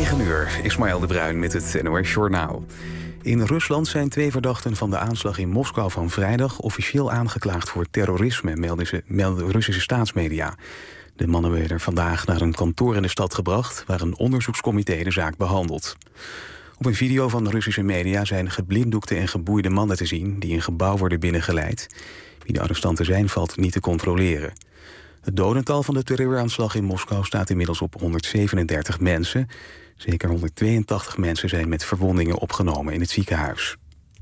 9:00, Ismaël de Bruin met het NOS Journaal. In Rusland zijn 2 verdachten van de aanslag in Moskou van vrijdag officieel aangeklaagd voor terrorisme, melden Russische staatsmedia. De mannen werden vandaag naar een kantoor in de stad gebracht, waar een onderzoekscomité de zaak behandelt. Op een video van de Russische media zijn geblinddoekte en geboeide mannen te zien die een gebouw worden binnengeleid. Wie de arrestanten zijn, valt niet te controleren. Het dodental van de terreuraanslag in Moskou staat inmiddels op 137 mensen. Zeker 182 mensen zijn met verwondingen opgenomen in het ziekenhuis.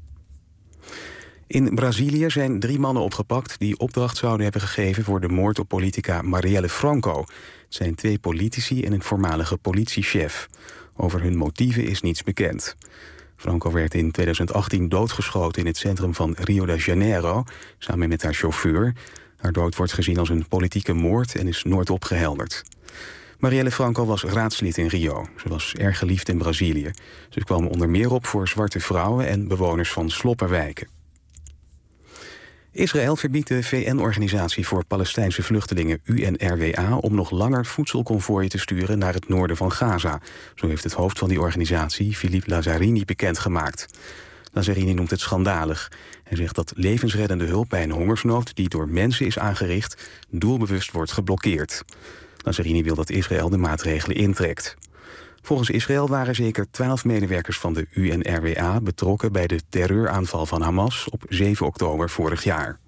In Brazilië zijn 3 mannen opgepakt die opdracht zouden hebben gegeven voor de moord op politica Marielle Franco. Het zijn 2 politici en een voormalige politiechef. Over hun motieven is niets bekend. Franco werd in 2018 doodgeschoten in het centrum van Rio de Janeiro, samen met haar chauffeur. Haar dood wordt gezien als een politieke moord en is nooit opgehelderd. Marielle Franco was raadslid in Rio. Ze was erg geliefd in Brazilië. Ze kwam onder meer op voor zwarte vrouwen en bewoners van sloppenwijken. Israël verbiedt de VN-organisatie voor Palestijnse vluchtelingen UNRWA om nog langer voedselconvooien te sturen naar het noorden van Gaza. Zo heeft het hoofd van die organisatie, Philippe Lazzarini, bekendgemaakt. Lazzarini noemt het schandalig. Hij zegt dat levensreddende hulp bij een hongersnood die door mensen is aangericht doelbewust wordt geblokkeerd. Lazzarini wil dat Israël de maatregelen intrekt. Volgens Israël waren zeker 12 medewerkers van de UNRWA betrokken bij de terreuraanval van Hamas op 7 oktober vorig jaar.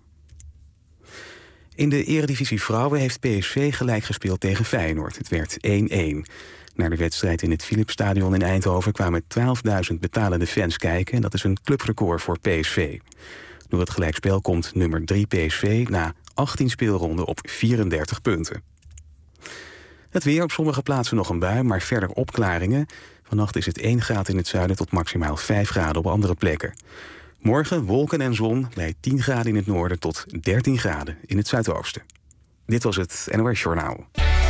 In de Eredivisie Vrouwen heeft PSV gelijk gespeeld tegen Feyenoord. Het werd 1-1. Naar de wedstrijd in het Philipsstadion in Eindhoven kwamen 12.000 betalende fans kijken. En dat is een clubrecord voor PSV. Door het gelijkspel komt nummer 3 PSV na 18 speelronden op 34 punten. Het weer, op sommige plaatsen nog een bui, maar verder opklaringen. Vannacht is het 1 graad in het zuiden tot maximaal 5 graden op andere plekken. Morgen wolken en zon bij 10 graden in het noorden tot 13 graden in het zuidoosten. Dit was het NOS Journaal.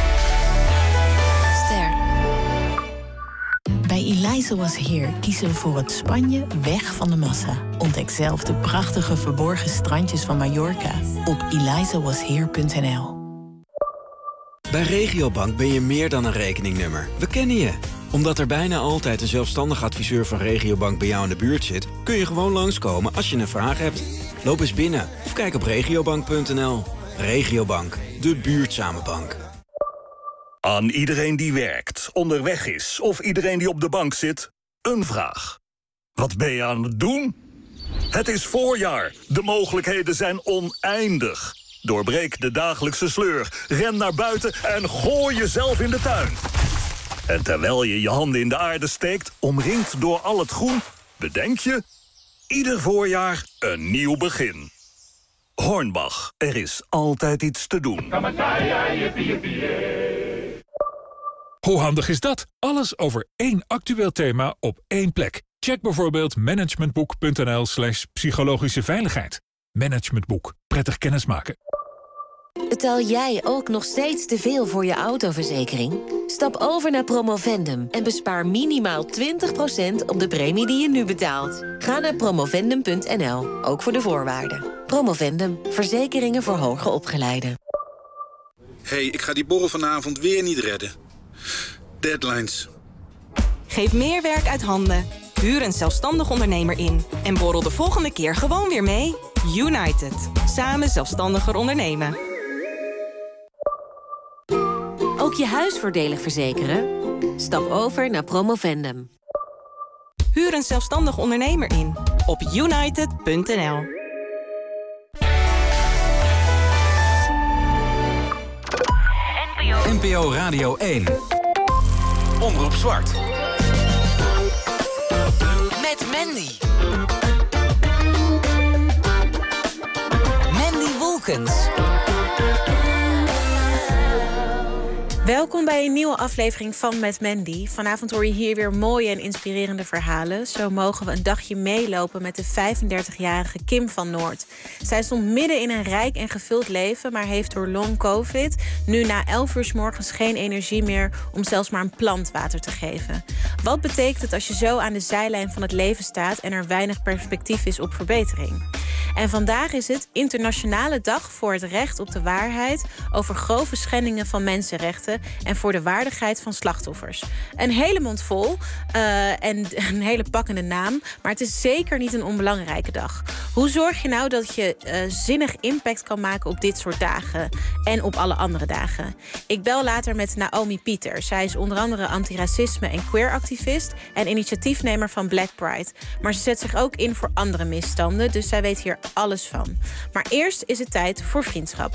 Ster. Bij Eliza Was Here kiezen we voor het Spanje weg van de massa. Ontdek zelf de prachtige verborgen strandjes van Mallorca op elizawashere.nl. Bij Regiobank ben je meer dan een rekeningnummer. We kennen je. Omdat er bijna altijd een zelfstandig adviseur van Regiobank bij jou in de buurt zit, kun je gewoon langskomen als je een vraag hebt. Loop eens binnen of kijk op regiobank.nl. Regiobank, de buurtzame bank. Aan iedereen die werkt, onderweg is of iedereen die op de bank zit, een vraag. Wat ben je aan het doen? Het is voorjaar. De mogelijkheden zijn oneindig. Doorbreek de dagelijkse sleur, ren naar buiten en gooi jezelf in de tuin. En terwijl je je handen in de aarde steekt, omringd door al het groen, bedenk je, ieder voorjaar een nieuw begin. Hornbach, er is altijd iets te doen. Hoe handig is dat? Alles over één actueel thema op één plek. Check bijvoorbeeld managementboek.nl/psychologische veiligheid. Managementboek. Prettig kennismaken. Betaal jij ook nog steeds te veel voor je autoverzekering? Stap over naar Promovendum en bespaar minimaal 20% op de premie die je nu betaalt. Ga naar promovendum.nl, ook voor de voorwaarden. Promovendum, verzekeringen voor hoger opgeleiden. Hey, ik ga die borrel vanavond weer niet redden. Deadlines. Geef meer werk uit handen. Huur een zelfstandig ondernemer in. En borrel de volgende keer gewoon weer mee. United. Samen zelfstandiger ondernemen. Ook je huis voordelig verzekeren? Stap over naar Promovendum. Huur een zelfstandig ondernemer in. Op united.nl. NPO Radio 1. Omroep Zwart. Met Mandy. Mandy Wolkens. Welkom bij een nieuwe aflevering van Met Mandy. Vanavond hoor je hier weer mooie en inspirerende verhalen. Zo mogen we een dagje meelopen met de 35-jarige Kim van Noord. Zij stond midden in een rijk en gevuld leven, maar heeft door long covid nu na 11 uur 's morgens geen energie meer om zelfs maar een plant water te geven. Wat betekent het als je zo aan de zijlijn van het leven staat en er weinig perspectief is op verbetering? En vandaag is het Internationale Dag voor het recht op de waarheid over grove schendingen van mensenrechten en voor de waardigheid van slachtoffers. Een hele mond vol en een hele pakkende naam, maar het is zeker niet een onbelangrijke dag. Hoe zorg je nou dat je zinnig impact kan maken op dit soort dagen en op alle andere dagen? Ik bel later met Naomi Pieter. Zij is onder andere antiracisme en queer-activist en initiatiefnemer van Black Pride. Maar ze zet zich ook in voor andere misstanden, dus zij weet hier alles van. Maar eerst is het tijd voor vriendschap.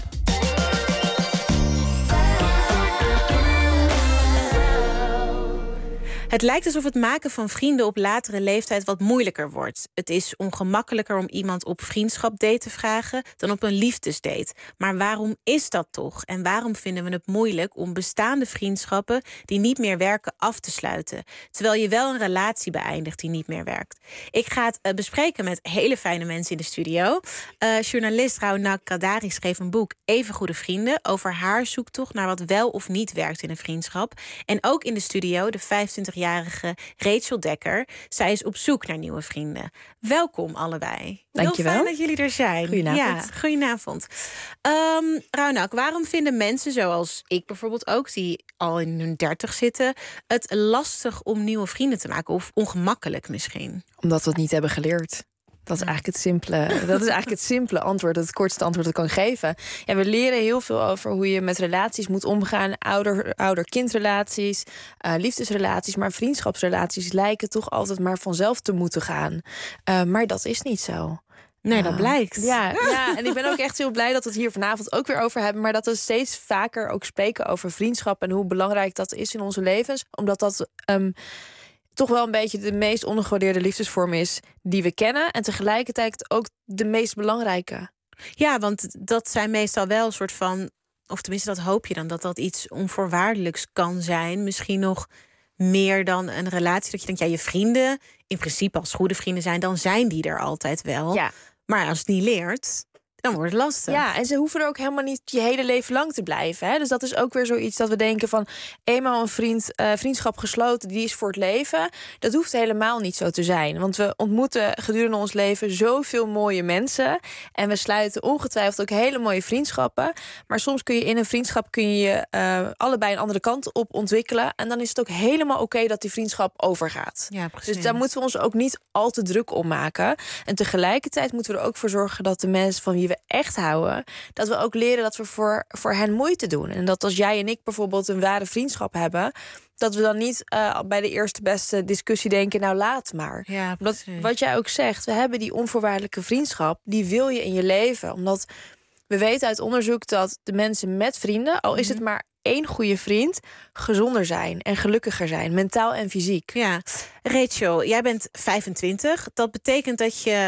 Het lijkt alsof het maken van vrienden op latere leeftijd wat moeilijker wordt. Het is ongemakkelijker om iemand op vriendschapdate te vragen dan op een liefdesdate. Maar waarom is dat toch? En waarom vinden we het moeilijk om bestaande vriendschappen die niet meer werken af te sluiten? Terwijl je wel een relatie beëindigt die niet meer werkt. Ik ga het bespreken met hele fijne mensen in de studio. Journalist Raunak Kadari schreef een boek Even Goede Vrienden over haar zoektocht naar wat wel of niet werkt in een vriendschap. En ook in de studio de 25-jarige Rachel Dekker. Zij is op zoek naar nieuwe vrienden. Welkom allebei. Dankjewel. Heel fijn dat jullie er zijn. Goedenavond. Ja, goedenavond. Raunak, waarom vinden mensen zoals ik bijvoorbeeld ook, die al in hun 30 zitten, het lastig om nieuwe vrienden te maken? Of ongemakkelijk misschien? Omdat we het niet hebben geleerd. Dat is eigenlijk het simpele antwoord, het kortste antwoord dat ik kan geven. Ja, we leren heel veel over hoe je met relaties moet omgaan. Ouder-kindrelaties, liefdesrelaties. Maar vriendschapsrelaties lijken toch altijd maar vanzelf te moeten gaan. Maar dat is niet zo. Nee, dat blijkt. Ja, en ik ben ook echt heel blij dat we het hier vanavond ook weer over hebben. Maar dat we steeds vaker ook spreken over vriendschap en hoe belangrijk dat is in onze levens. Omdat dat toch wel een beetje de meest ondergewaardeerde liefdesvorm is die we kennen. En tegelijkertijd ook de meest belangrijke. Ja, want dat zijn meestal wel een soort van, of tenminste dat hoop je dan, dat iets onvoorwaardelijks kan zijn. Misschien nog meer dan een relatie. Dat je denkt, ja, je vrienden, in principe als goede vrienden zijn, dan zijn die er altijd wel. Ja. Maar als het niet leert, dan wordt het lastig. Ja, en ze hoeven er ook helemaal niet je hele leven lang te blijven. Hè? Dus dat is ook weer zoiets dat we denken van, eenmaal een vriendschap gesloten, die is voor het leven. Dat hoeft helemaal niet zo te zijn. Want we ontmoeten gedurende ons leven zoveel mooie mensen. En we sluiten ongetwijfeld ook hele mooie vriendschappen. Maar soms kun je in een vriendschap allebei een andere kant op ontwikkelen. En dan is het ook helemaal oké dat die vriendschap overgaat. Ja, precies. Dus daar moeten we ons ook niet al te druk om maken. En tegelijkertijd moeten we er ook voor zorgen dat de mensen van wie we echt houden, dat we ook leren dat we voor hen moeite doen. En dat als jij en ik bijvoorbeeld een ware vriendschap hebben, dat we dan niet bij de eerste beste discussie denken, nou laat maar. Ja, wat jij ook zegt, we hebben die onvoorwaardelijke vriendschap, die wil je in je leven. Omdat we weten uit onderzoek dat de mensen met vrienden, al is het maar één goede vriend, gezonder zijn en gelukkiger zijn, mentaal en fysiek. Ja, Rachel, jij bent 25. Dat betekent dat je,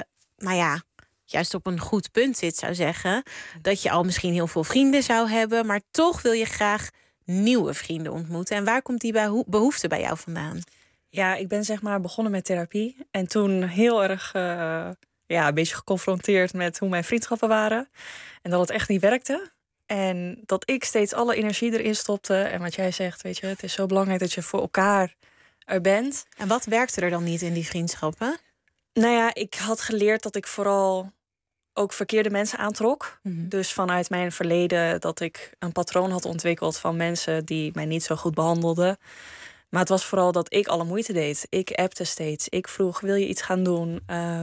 juist op een goed punt zit, zou zeggen. Dat je al misschien heel veel vrienden zou hebben, maar toch wil je graag nieuwe vrienden ontmoeten. En waar komt die behoefte bij jou vandaan? Ja, ik ben begonnen met therapie. En toen heel erg een beetje geconfronteerd met hoe mijn vriendschappen waren. En dat het echt niet werkte. En dat ik steeds alle energie erin stopte. En wat jij zegt, weet je, het is zo belangrijk dat je voor elkaar er bent. En wat werkte er dan niet in die vriendschappen? Nou ja, ik had geleerd dat ik vooral ook verkeerde mensen aantrok. Dus vanuit mijn verleden dat ik een patroon had ontwikkeld van mensen die mij niet zo goed behandelden. Maar het was vooral dat ik alle moeite deed. Ik appte steeds. Ik vroeg, wil je iets gaan doen?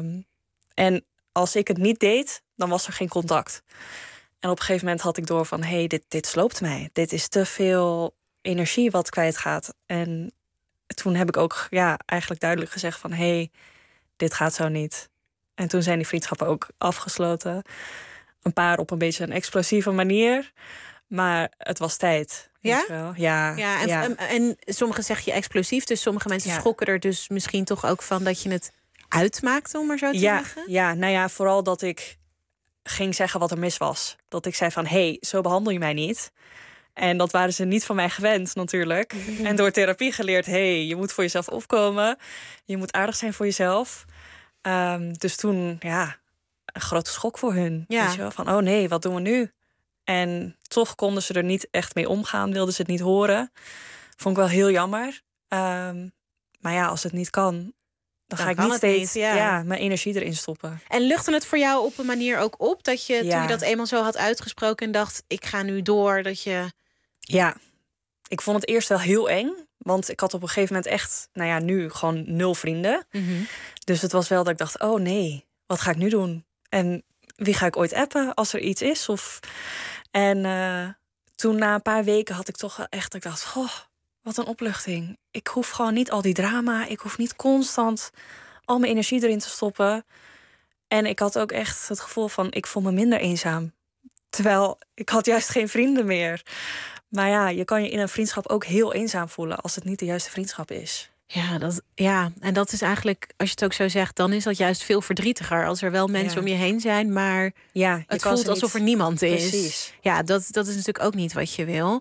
En als ik het niet deed, dan was er geen contact. En op een gegeven moment had ik door van, dit sloopt mij. Dit is te veel energie wat kwijtgaat. En toen heb ik ook eigenlijk duidelijk gezegd van, dit gaat zo niet. En toen zijn die vriendschappen ook afgesloten. Een paar op een beetje een explosieve manier. Maar het was tijd. Ja? Wel. En sommigen zeg je explosief. Dus sommige mensen schokken er dus misschien toch ook van dat je het uitmaakte, om maar zo te zeggen. Ja, vooral dat ik ging zeggen wat er mis was. Dat ik zei van, zo behandel je mij niet. En dat waren ze niet van mij gewend natuurlijk. En door therapie geleerd, je moet voor jezelf opkomen. Je moet aardig zijn voor jezelf. Dus toen, een grote schok voor hun. Ja. Weet je wel? Van, wat doen we nu? En toch konden ze er niet echt mee omgaan. Wilden ze het niet horen. Vond ik wel heel jammer. Maar als het niet kan, Dan ga ik niet steeds mijn energie erin stoppen. En luchtte het voor jou op een manier ook op dat je, toen je dat eenmaal zo had uitgesproken en dacht, ik ga nu door, dat je... Ja, ik vond het eerst wel heel eng. Want ik had op een gegeven moment echt, nu gewoon 0 vrienden. Mm-hmm. Dus het was wel dat ik dacht, oh nee, wat ga ik nu doen? En wie ga ik ooit appen als er iets is? En toen na een paar weken had ik toch wel echt, ik dacht, wat een opluchting. Ik hoef gewoon niet al die drama. Ik hoef niet constant al mijn energie erin te stoppen. En ik had ook echt het gevoel van, ik voel me minder eenzaam. Terwijl ik had juist geen vrienden meer. Maar ja, je kan je in een vriendschap ook heel eenzaam voelen als het niet de juiste vriendschap is. En dat is eigenlijk, als je het ook zo zegt, dan is dat juist veel verdrietiger. Als er wel mensen om je heen zijn, maar het voelt alsof er niemand is. Precies. Ja, dat is natuurlijk ook niet wat je wil.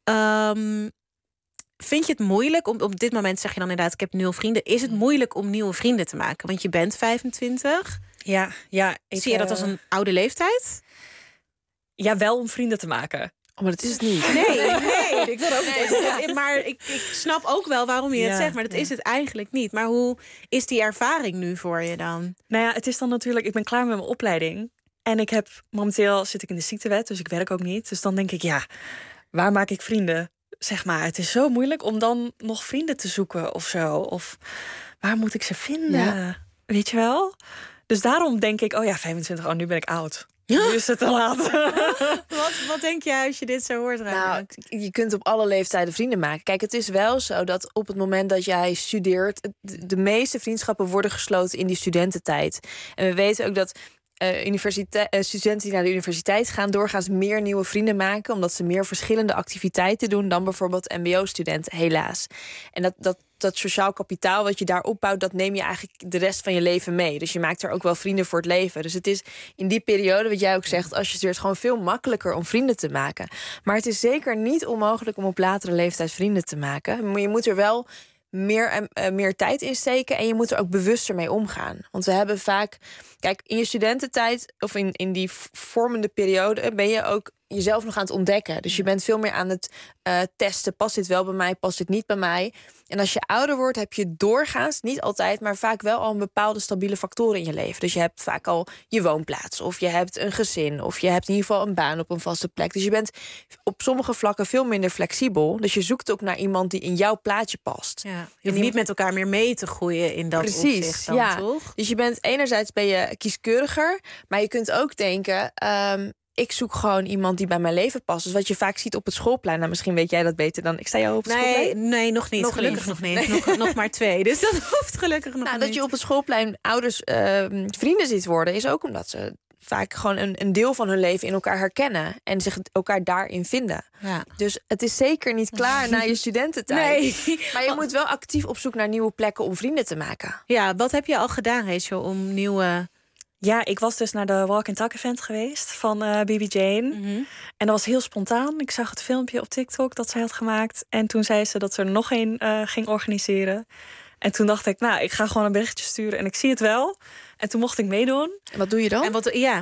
Vind je het moeilijk, op dit moment zeg je dan inderdaad, ik heb 0 vrienden. Is het moeilijk om nieuwe vrienden te maken? Want je bent 25. Ja. Zie je dat als een oude leeftijd? Ja, wel om vrienden te maken. Maar dat is het niet. Nee, ik wil ook niet. Maar ik snap ook wel waarom je het zegt. Maar dat is het eigenlijk niet. Maar hoe is die ervaring nu voor je dan? Nou ja, het is dan natuurlijk, ik ben klaar met mijn opleiding. En momenteel zit ik in de ziektewet, dus ik werk ook niet. Dus dan denk ik, waar maak ik vrienden? Zeg maar, het is zo moeilijk om dan nog vrienden te zoeken of zo. Of waar moet ik ze vinden? Ja. Weet je wel? Dus daarom denk ik, 25, nu ben ik oud. Nu is het te laat. Wat denk jij als je dit zo hoort? Nou, je kunt op alle leeftijden vrienden maken. Kijk, het is wel zo dat op het moment dat jij studeert, de meeste vriendschappen worden gesloten in die studententijd. En we weten ook dat studenten die naar de universiteit gaan doorgaans meer nieuwe vrienden maken, omdat ze meer verschillende activiteiten doen dan bijvoorbeeld mbo-studenten, helaas. En dat sociaal kapitaal wat je daar opbouwt, dat neem je eigenlijk de rest van je leven mee. Dus je maakt er ook wel vrienden voor het leven. Dus het is in die periode, wat jij ook zegt, als je studeert, gewoon veel makkelijker om vrienden te maken. Maar het is zeker niet onmogelijk om op latere leeftijd vrienden te maken. Maar je moet er wel meer tijd in steken en je moet er ook bewuster mee omgaan. Want we hebben vaak, kijk, in je studententijd of in die vormende periode ben je ook jezelf nog aan het ontdekken. Dus je bent veel meer aan het testen. Past dit wel bij mij? Past dit niet bij mij? En als je ouder wordt, heb je doorgaans, niet altijd, maar vaak wel al een bepaalde stabiele factoren in je leven. Dus je hebt vaak al je woonplaats, of je hebt een gezin, of je hebt in ieder geval een baan op een vaste plek. Dus je bent op sommige vlakken veel minder flexibel. Dus je zoekt ook naar iemand die in jouw plaatje past. Ja, je hoeft niet met elkaar meer mee te groeien in dat opzicht dan, toch? Dus je bent enerzijds kieskeuriger, maar je kunt ook denken, ik zoek gewoon iemand die bij mijn leven past. Dus wat je vaak ziet op het schoolplein. Nou, misschien weet jij dat beter dan ik. Sta jou op het schoolplein? Nee, nog niet. Gelukkig nog niet. Nee. Nog maar 2. Dus dat hoeft gelukkig nog niet. Dat je op het schoolplein ouders vrienden ziet worden, is ook omdat ze vaak gewoon een deel van hun leven in elkaar herkennen en zich elkaar daarin vinden. Ja. Dus het is zeker niet klaar na je studententijd. Nee. Maar je moet wel actief op zoek naar nieuwe plekken om vrienden te maken. Ja, wat heb je al gedaan, Rachel, om nieuwe... Ja, ik was dus naar de Walk and Talk event geweest van BB Jane. Mm-hmm. En dat was heel spontaan. Ik zag het filmpje op TikTok dat zij had gemaakt. En toen zei ze dat ze er nog een ging organiseren. En toen dacht ik, ik ga gewoon een berichtje sturen en ik zie het wel. En toen mocht ik meedoen. En wat doe je dan? Dan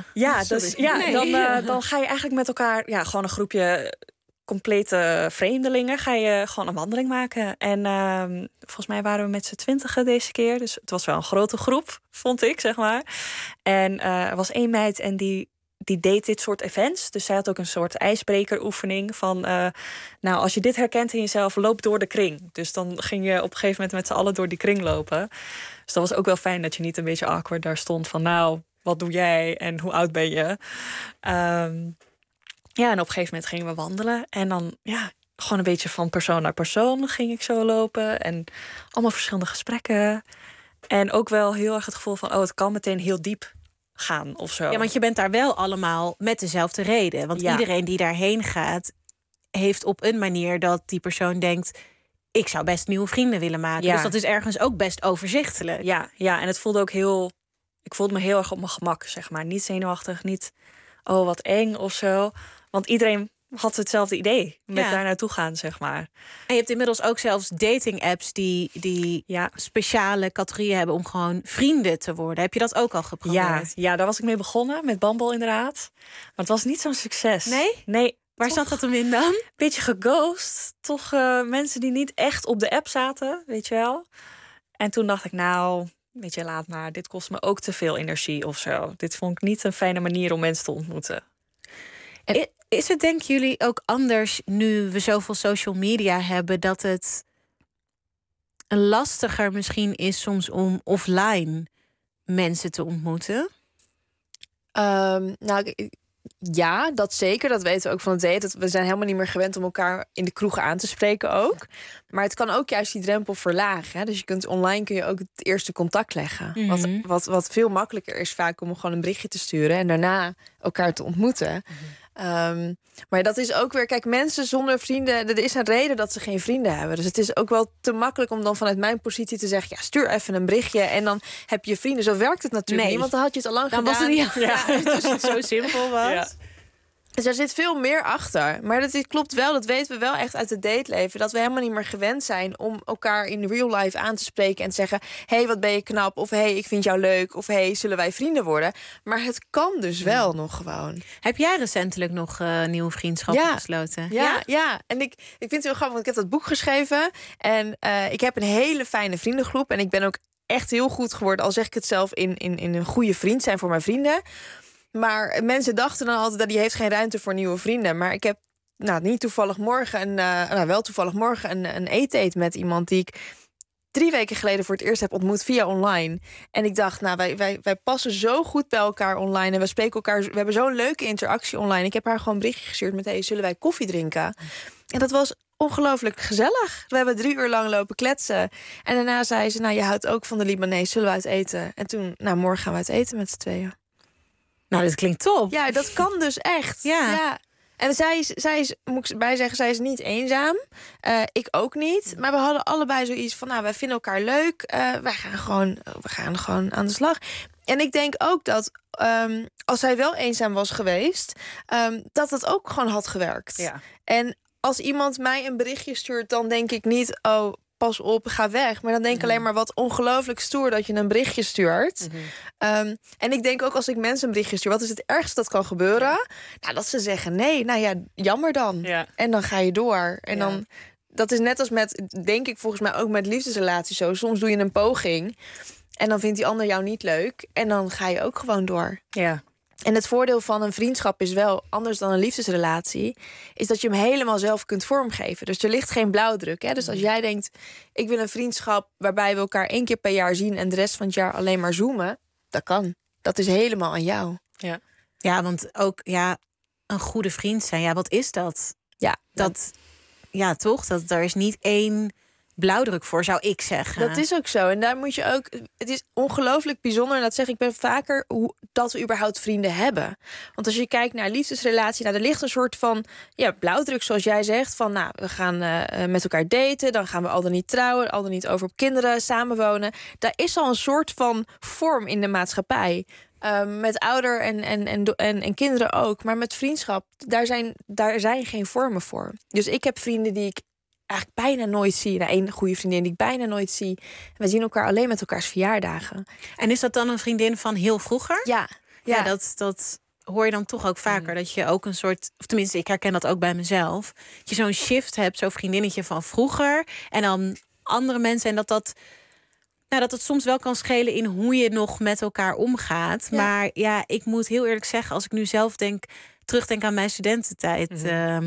ga je eigenlijk met elkaar, gewoon een groepje complete vreemdelingen, ga je gewoon een wandeling maken. En volgens mij waren we met z'n 20 deze keer. Dus het was wel een grote groep, vond ik, zeg maar. En er was 1 meid en die deed dit soort events. Dus zij had ook een soort ijsbrekeroefening van... als je dit herkent in jezelf, loop door de kring. Dus dan ging je op een gegeven moment met z'n allen door die kring lopen. Dus dat was ook wel fijn dat je niet een beetje awkward daar stond van... wat doe jij en hoe oud ben je? En op een gegeven moment gingen we wandelen. En dan, gewoon een beetje van persoon naar persoon ging ik zo lopen. En allemaal verschillende gesprekken. En ook wel heel erg het gevoel van... het kan meteen heel diep gaan of zo. Ja, want je bent daar wel allemaal met dezelfde reden. Want iedereen die daarheen gaat... heeft op een manier dat die persoon denkt... ik zou best nieuwe vrienden willen maken. Ja. Dus dat is ergens ook best overzichtelijk. Ja, en het voelde ook heel... ik voelde me heel erg op mijn gemak, zeg maar. Niet zenuwachtig, niet... wat eng of zo. Want iedereen had hetzelfde idee met daar naartoe gaan, zeg maar. En je hebt inmiddels ook zelfs dating-apps die speciale categorieën hebben om gewoon vrienden te worden. Heb je dat ook al geprobeerd? Ja, daar was ik mee begonnen, met Bumble inderdaad. Maar het was niet zo'n succes. Nee? Waar zat dat hem in dan? Beetje geghost. Toch mensen die niet echt op de app zaten, weet je wel. En toen dacht ik, weet je, laat maar, dit kost me ook te veel energie of zo. Dit vond ik niet een fijne manier om mensen te ontmoeten. En is het, denken jullie, ook anders nu we zoveel social media hebben, dat het lastiger misschien is soms om offline mensen te ontmoeten? Ja, dat zeker. Dat weten we ook van het date. We zijn helemaal niet meer gewend om elkaar in de kroeg aan te spreken ook. Maar het kan ook juist die drempel verlagen. Hè? Dus online kun je ook het eerste contact leggen. Mm-hmm. Wat veel makkelijker is vaak om gewoon een berichtje te sturen en daarna elkaar te ontmoeten. Maar dat is ook weer, kijk, mensen zonder vrienden, er is een reden dat ze geen vrienden hebben. Dus het is ook wel te makkelijk om dan vanuit mijn positie te zeggen, ja, stuur even een berichtje en dan heb je vrienden. Zo werkt het natuurlijk niet, want dan had je het al lang dan gedaan. Was het niet, dus het zo simpel was. Ja. Dus er zit veel meer achter. Maar dat klopt wel, dat weten we wel echt uit het dateleven. Dat we helemaal niet meer gewend zijn om elkaar in real life aan te spreken en te zeggen, hey, wat ben je knap? Of hey, ik vind jou leuk. Of hey, zullen wij vrienden worden? Maar het kan dus wel nog gewoon. Heb jij recentelijk nog nieuwe vriendschappen gesloten? Ja. En ik vind het heel grappig, want ik heb dat boek geschreven. En ik heb een hele fijne vriendengroep. En ik ben ook echt heel goed geworden, al zeg ik het zelf, in een goede vriend zijn voor mijn vrienden. Maar mensen dachten dan altijd dat die heeft geen ruimte voor nieuwe vrienden. Maar ik heb niet toevallig morgen wel toevallig morgen een eetdate met iemand die ik 3 weken geleden voor het eerst heb ontmoet via online. En ik dacht, wij passen zo goed bij elkaar online. En we spreken elkaar, we hebben zo'n leuke interactie online. Ik heb haar gewoon een berichtje gestuurd met, hey, zullen wij koffie drinken? En dat was ongelooflijk gezellig. We hebben 3 uur lang lopen kletsen. En daarna zei ze, je houdt ook van de Libanees, zullen we uit eten? En toen, morgen gaan we uit eten met z'n tweeën. Nou, dat klinkt top. Ja, dat kan dus echt. Ja. En zij is, moet ik bij zeggen, zij is niet eenzaam. Ik ook niet. Maar we hadden allebei zoiets van, wij vinden elkaar leuk. We gaan gewoon aan de slag. En ik denk ook dat als zij wel eenzaam was geweest, dat het ook gewoon had gewerkt. Ja. En als iemand mij een berichtje stuurt, dan denk ik niet, oh, pas op, ga weg. Maar dan denk ik alleen maar, wat ongelooflijk stoer dat je een berichtje stuurt. En ik denk ook, als ik mensen een berichtje stuur, wat is het ergste dat kan gebeuren? Dat ze zeggen nee, jammer dan. Ja. En dan ga je door. En dan, dat is net als met, denk ik volgens mij ook met liefdesrelaties zo. Soms doe je een poging en dan vindt die ander jou niet leuk. En dan ga je ook gewoon door. Ja. En het voordeel van een vriendschap is wel, anders dan een liefdesrelatie, is dat je hem helemaal zelf kunt vormgeven. Dus er ligt geen blauwdruk. Hè? Dus als jij denkt, ik wil een vriendschap waarbij we elkaar 1 keer per jaar zien en de rest van het jaar alleen maar zoomen, dat kan. Dat is helemaal aan jou. Ja, want ook een goede vriend zijn, wat is dat? Ja, toch? Er is niet 1 blauwdruk voor, zou ik zeggen. Dat is ook zo. En daar moet je ook, het is ongelooflijk bijzonder, en dat zeg ik ben vaker, dat we überhaupt vrienden hebben. Want als je kijkt naar liefdesrelatie, er ligt een soort van blauwdruk, zoals jij zegt, van we gaan met elkaar daten, dan gaan we al dan niet trouwen, al dan niet over op kinderen, samenwonen. Daar is al een soort van vorm in de maatschappij. Met ouder en kinderen ook. Maar met vriendschap, daar zijn geen vormen voor. Dus ik heb vrienden die ik eigenlijk bijna nooit zie. Één goede vriendin die ik bijna nooit zie. We zien elkaar alleen met elkaars verjaardagen. En is dat dan een vriendin van heel vroeger? Ja. Dat hoor je dan toch ook vaker. Dat je ook een soort, of tenminste, ik herken dat ook bij mezelf. Dat je zo'n shift hebt, zo'n vriendinnetje van vroeger. En dan andere mensen. En dat het soms wel kan schelen in hoe je nog met elkaar omgaat. Ja. Maar ik moet heel eerlijk zeggen, als ik nu zelf terugdenk aan mijn studententijd,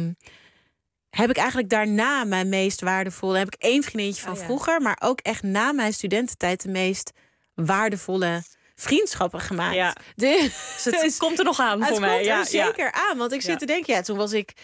heb ik eigenlijk daarna mijn meest waardevolle, heb ik 1 vriendinnetje van vroeger, maar ook echt na mijn studententijd de meest waardevolle vriendschappen gemaakt. Ja. Dus het komt er nog aan voor mij. Het komt er zeker aan, want ik zit te denken, toen was ik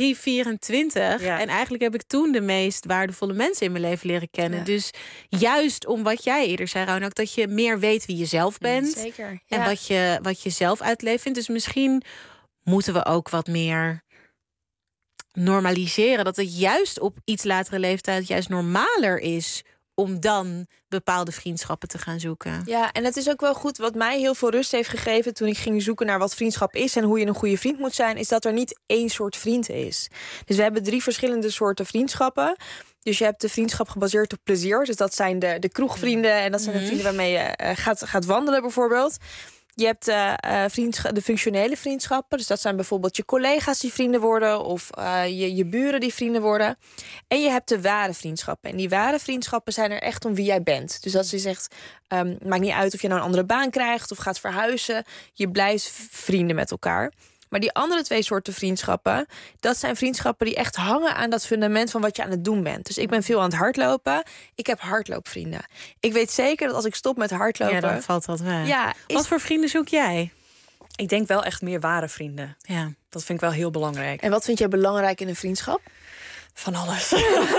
3,24 en eigenlijk heb ik toen de meest waardevolle mensen in mijn leven leren kennen. Ja. Dus juist om wat jij eerder zei, Raunak, dat je meer weet wie je zelf bent. Zeker. En wat je zelf uitleeft vindt. Dus misschien moeten we ook wat meer normaliseren, dat het juist op iets latere leeftijd juist normaler is om dan bepaalde vriendschappen te gaan zoeken. Ja, en het is ook wel goed, wat mij heel veel rust heeft gegeven toen ik ging zoeken naar wat vriendschap is en hoe je een goede vriend moet zijn, is dat er niet 1 soort vriend is. Dus we hebben 3 verschillende soorten vriendschappen. Dus je hebt de vriendschap gebaseerd op plezier. Dus dat zijn de kroegvrienden en dat zijn de vrienden waarmee je gaat wandelen bijvoorbeeld. Je hebt de functionele vriendschappen. Dus dat zijn bijvoorbeeld je collega's die vrienden worden. Of je buren die vrienden worden. En je hebt de ware vriendschappen. En die ware vriendschappen zijn er echt om wie jij bent. Dus als je zegt, maakt niet uit of je nou een andere baan krijgt of gaat verhuizen. Je blijft vrienden met elkaar. Maar die andere 2 soorten vriendschappen, dat zijn vriendschappen die echt hangen aan dat fundament van wat je aan het doen bent. Dus ik ben veel aan het hardlopen. Ik heb hardloopvrienden. Ik weet zeker dat als ik stop met hardlopen... Ja, dan valt dat weg. Ja, Wat voor vrienden zoek jij? Ik denk wel echt meer ware vrienden. Ja. Dat vind ik wel heel belangrijk. En wat vind jij belangrijk in een vriendschap? Van alles.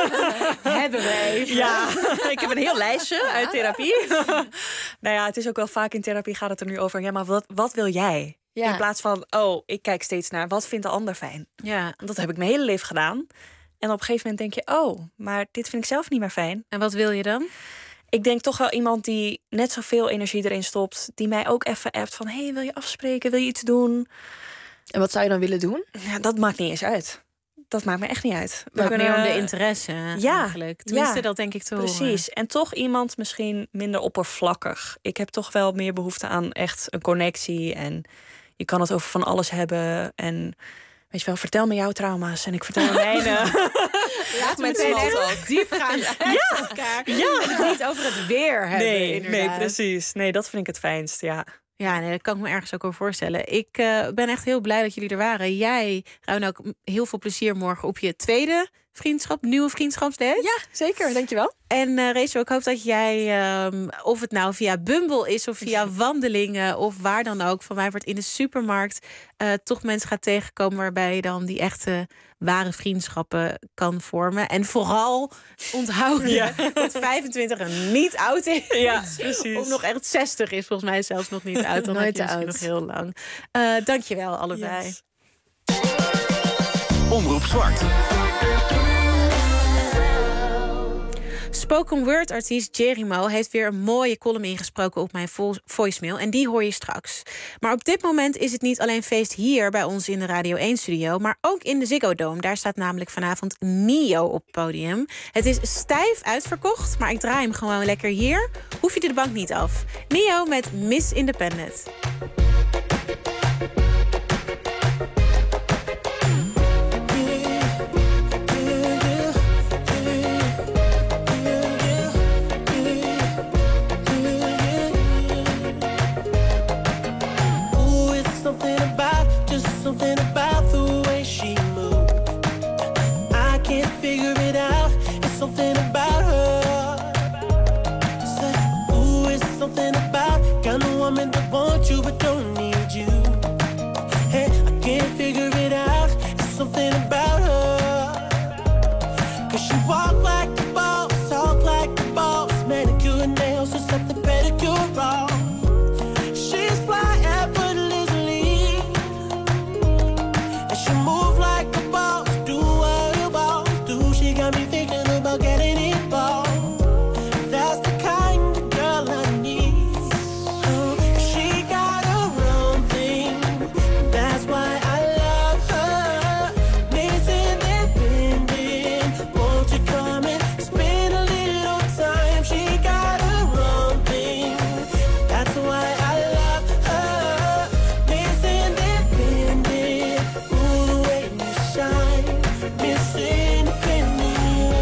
Hebben we even. Ja, ik heb een heel lijstje uit therapie. Nou ja, het is ook wel vaak in therapie gaat het er nu over. Ja, maar wat wil jij? Ja. In plaats van, ik kijk steeds naar wat vindt de ander fijn. Ja. Dat heb ik mijn hele leven gedaan. En op een gegeven moment denk je, maar dit vind ik zelf niet meer fijn. En wat wil je dan? Ik denk toch wel iemand die net zoveel energie erin stopt. Die mij ook even appt van, hey, wil je afspreken? Wil je iets doen? En wat zou je dan willen doen? Ja, dat maakt niet eens uit. Dat maakt me echt niet uit. We kunnen meer om de interesse eigenlijk. Tenminste, dat denk ik te horen. Precies. En toch iemand misschien minder oppervlakkig. Ik heb toch wel meer behoefte aan echt een connectie. En je kan het over van alles hebben. En weet je wel, vertel me jouw trauma's en ik vertel je mijne. Laat mensen echt diep gaan elkaar. Ja. En het niet over het weer hebben. Nee, precies. Nee, dat vind ik het fijnst, ja. Ja, nee, dat kan ik me ergens ook wel voorstellen. Ik ben echt heel blij dat jullie er waren. Jij, Ruin, ook heel veel plezier morgen op je tweede nieuwe vriendschapsdate. Ja, zeker. Dankjewel. En Rachel, ik hoop dat jij, of het nou via Bumble is of via wandelingen of waar dan ook, van mij wordt in de supermarkt, toch mensen gaat tegenkomen waarbij je dan die echte ware vriendschappen kan vormen. En vooral onthouden dat 25 een niet oud is. Ja, precies. Of nog echt 60 is volgens mij zelfs nog niet oud. Dan Nooit heb je te misschien oud. nog heel lang. Dankjewel allebei. Yes. Omroep Zwart. Spoken word artiest Jerimo heeft weer een mooie column ingesproken op mijn voicemail. En die hoor je straks. Maar op dit moment is het niet alleen feest hier bij ons in de Radio 1-studio, maar ook in de Ziggo Dome. Daar staat namelijk vanavond Nio op het podium. Het is stijf uitverkocht, maar ik draai hem gewoon lekker hier. Hoef je de bank niet af. Nio met Miss Independent. Something about the way she moves, I can't figure it out. It's something about her. Say, ooh, it's something about kind of woman that wants you but don't need you. Hey, I can't figure it out. It's something about her. 'Cause she walk like a boss, talk like a boss, manicure and nails, just set the pedicure off. She's fly effortlessly. She move like a boss, do what a boss do. She got me thinking about getting involved. That's the kind of girl I need. Oh, she got her own thing. That's why I love her. Miss Independent, won't you come and spend a little time? She got her own thing. That's why I love her. Miss Independent. Shine, Miss Independent.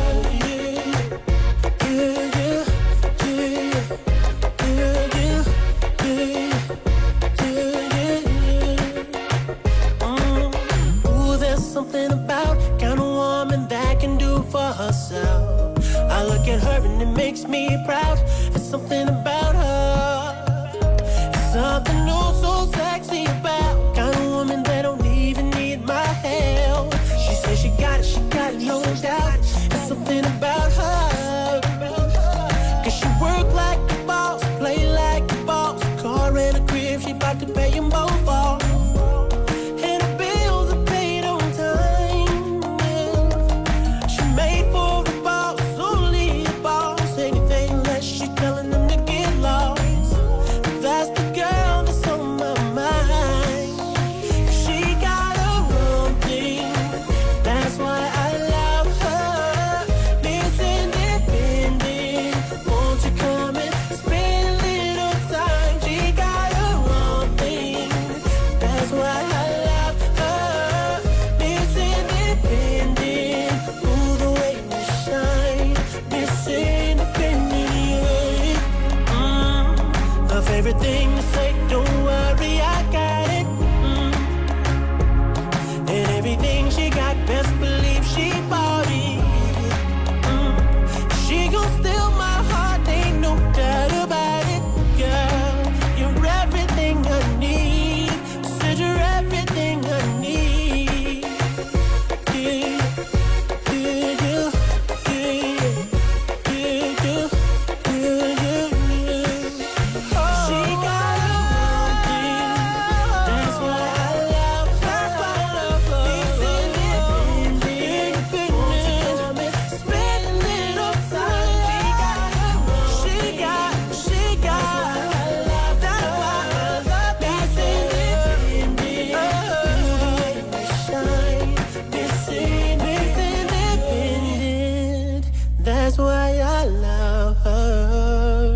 Ooh, there's something about kind of woman that can do for herself. I look at her and it makes me proud. There's something about her. There's something new so sexy about kind of woman that don't even need my help. She says she got it, no doubt. There's something about her. 'Cause she work like a boss, play like a boss. Car and a crib, she bout to pay them both off. And the bills are paid on time. She made for the boss, only the boss. Anything less, she telling them to get lost. everything to say, don't worry, I got it. And everything she got, best believe she bought it. She gon' steal my heart, ain't no doubt about it. Girl, you're everything I need. Said you're everything I need. Yeah, yeah, yeah, yeah, yeah, yeah, yeah, yeah. Oh, she got everything. That's why I love her. That's why I love her. Independent, spending little time. She got. That's why I love this independent. Shine, this independent. That's why I love her.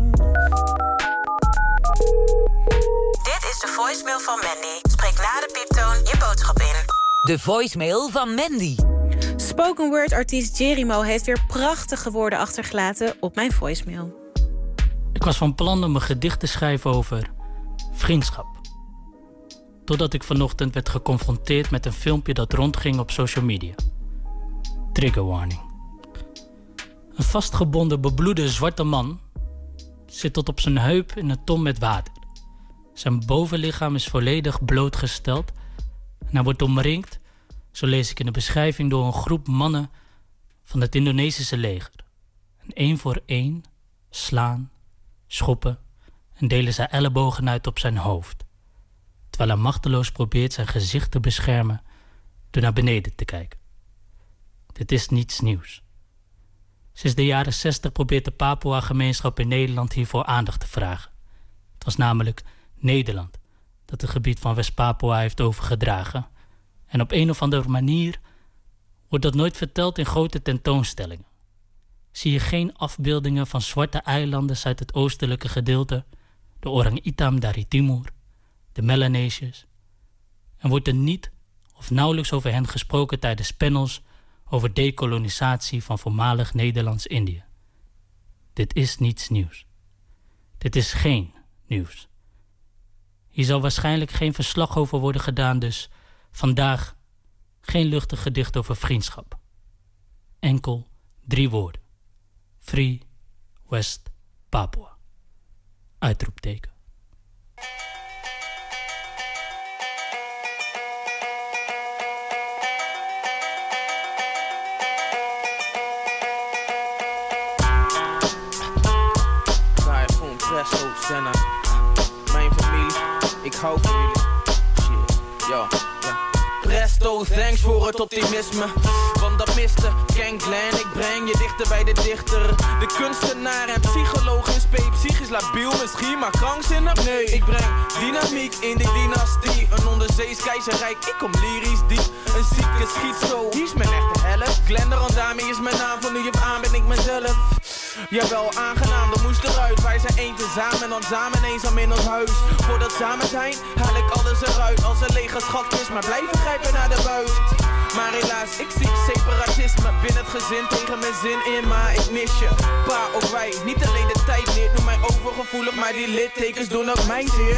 Dit is de voicemail van Mandy. Spreek na de pieptoon je boodschap in. De voicemail van Mandy. Spoken word artiest Jerimo heeft weer prachtige woorden achtergelaten op mijn voicemail. Ik was van plan om een gedicht te schrijven over vriendschap. Totdat ik vanochtend werd geconfronteerd met een filmpje dat rondging op social media. Trigger warning. Een vastgebonden, bebloede zwarte man zit tot op zijn heup in een ton met water. Zijn bovenlichaam is volledig blootgesteld en hij wordt omringd, zo lees ik in de beschrijving, door een groep mannen van het Indonesische leger. En 1 voor 1 slaan, schoppen en delen zijn ellebogen uit op zijn hoofd, terwijl hij machteloos probeert zijn gezicht te beschermen door naar beneden te kijken. Dit is niets nieuws. Sinds de jaren 60 probeert de Papua-gemeenschap in Nederland hiervoor aandacht te vragen. Het was namelijk Nederland dat het gebied van West-Papua heeft overgedragen. En op een of andere manier wordt dat nooit verteld in grote tentoonstellingen. Zie je geen afbeeldingen van zwarte eilanders uit het oostelijke gedeelte, de Orang-Itam dari Timur, de Melanesiërs, en wordt er niet of nauwelijks over hen gesproken tijdens panels over dekolonisatie van voormalig Nederlands-Indië. Dit is niets nieuws. Dit is geen nieuws. Hier zal waarschijnlijk geen verslag over worden gedaan, dus vandaag geen luchtig gedicht over vriendschap. Enkel 3 woorden. Free West Papua. Uitroepteken. Senna, mijn familie, ik hou van jullie. Shit, yo, ja. Presto, thanks voor het optimisme. Want dat miste, Ken Glenn, ik breng je dichter bij de dichter. De kunstenaar en psycholoog in spe, psychisch labiel misschien, maar krankzinnig. Nee, ik breng dynamiek in de dynastie. Een onderzees keizerrijk, ik kom lyrisch diep. Een zieke schietzo, hier is mijn echte helft. Glenn Rondami is mijn naam, van nu af aan ben ik mezelf. Jawel, aangenaam, dat moest eruit. Wij zijn één tezamen en dan samen eenzaam in ons huis. Voor dat samen zijn, haal ik alles eruit. Als een lege schatkist, maar blijven grijpen naar de buit. Maar helaas, ik zie separatisme binnen het gezin tegen mijn zin in. Maar ik mis je, pa, ook wij. Niet alleen de tijd leert, noem mij overgevoelig, maar die littekens doen ook mij zeer.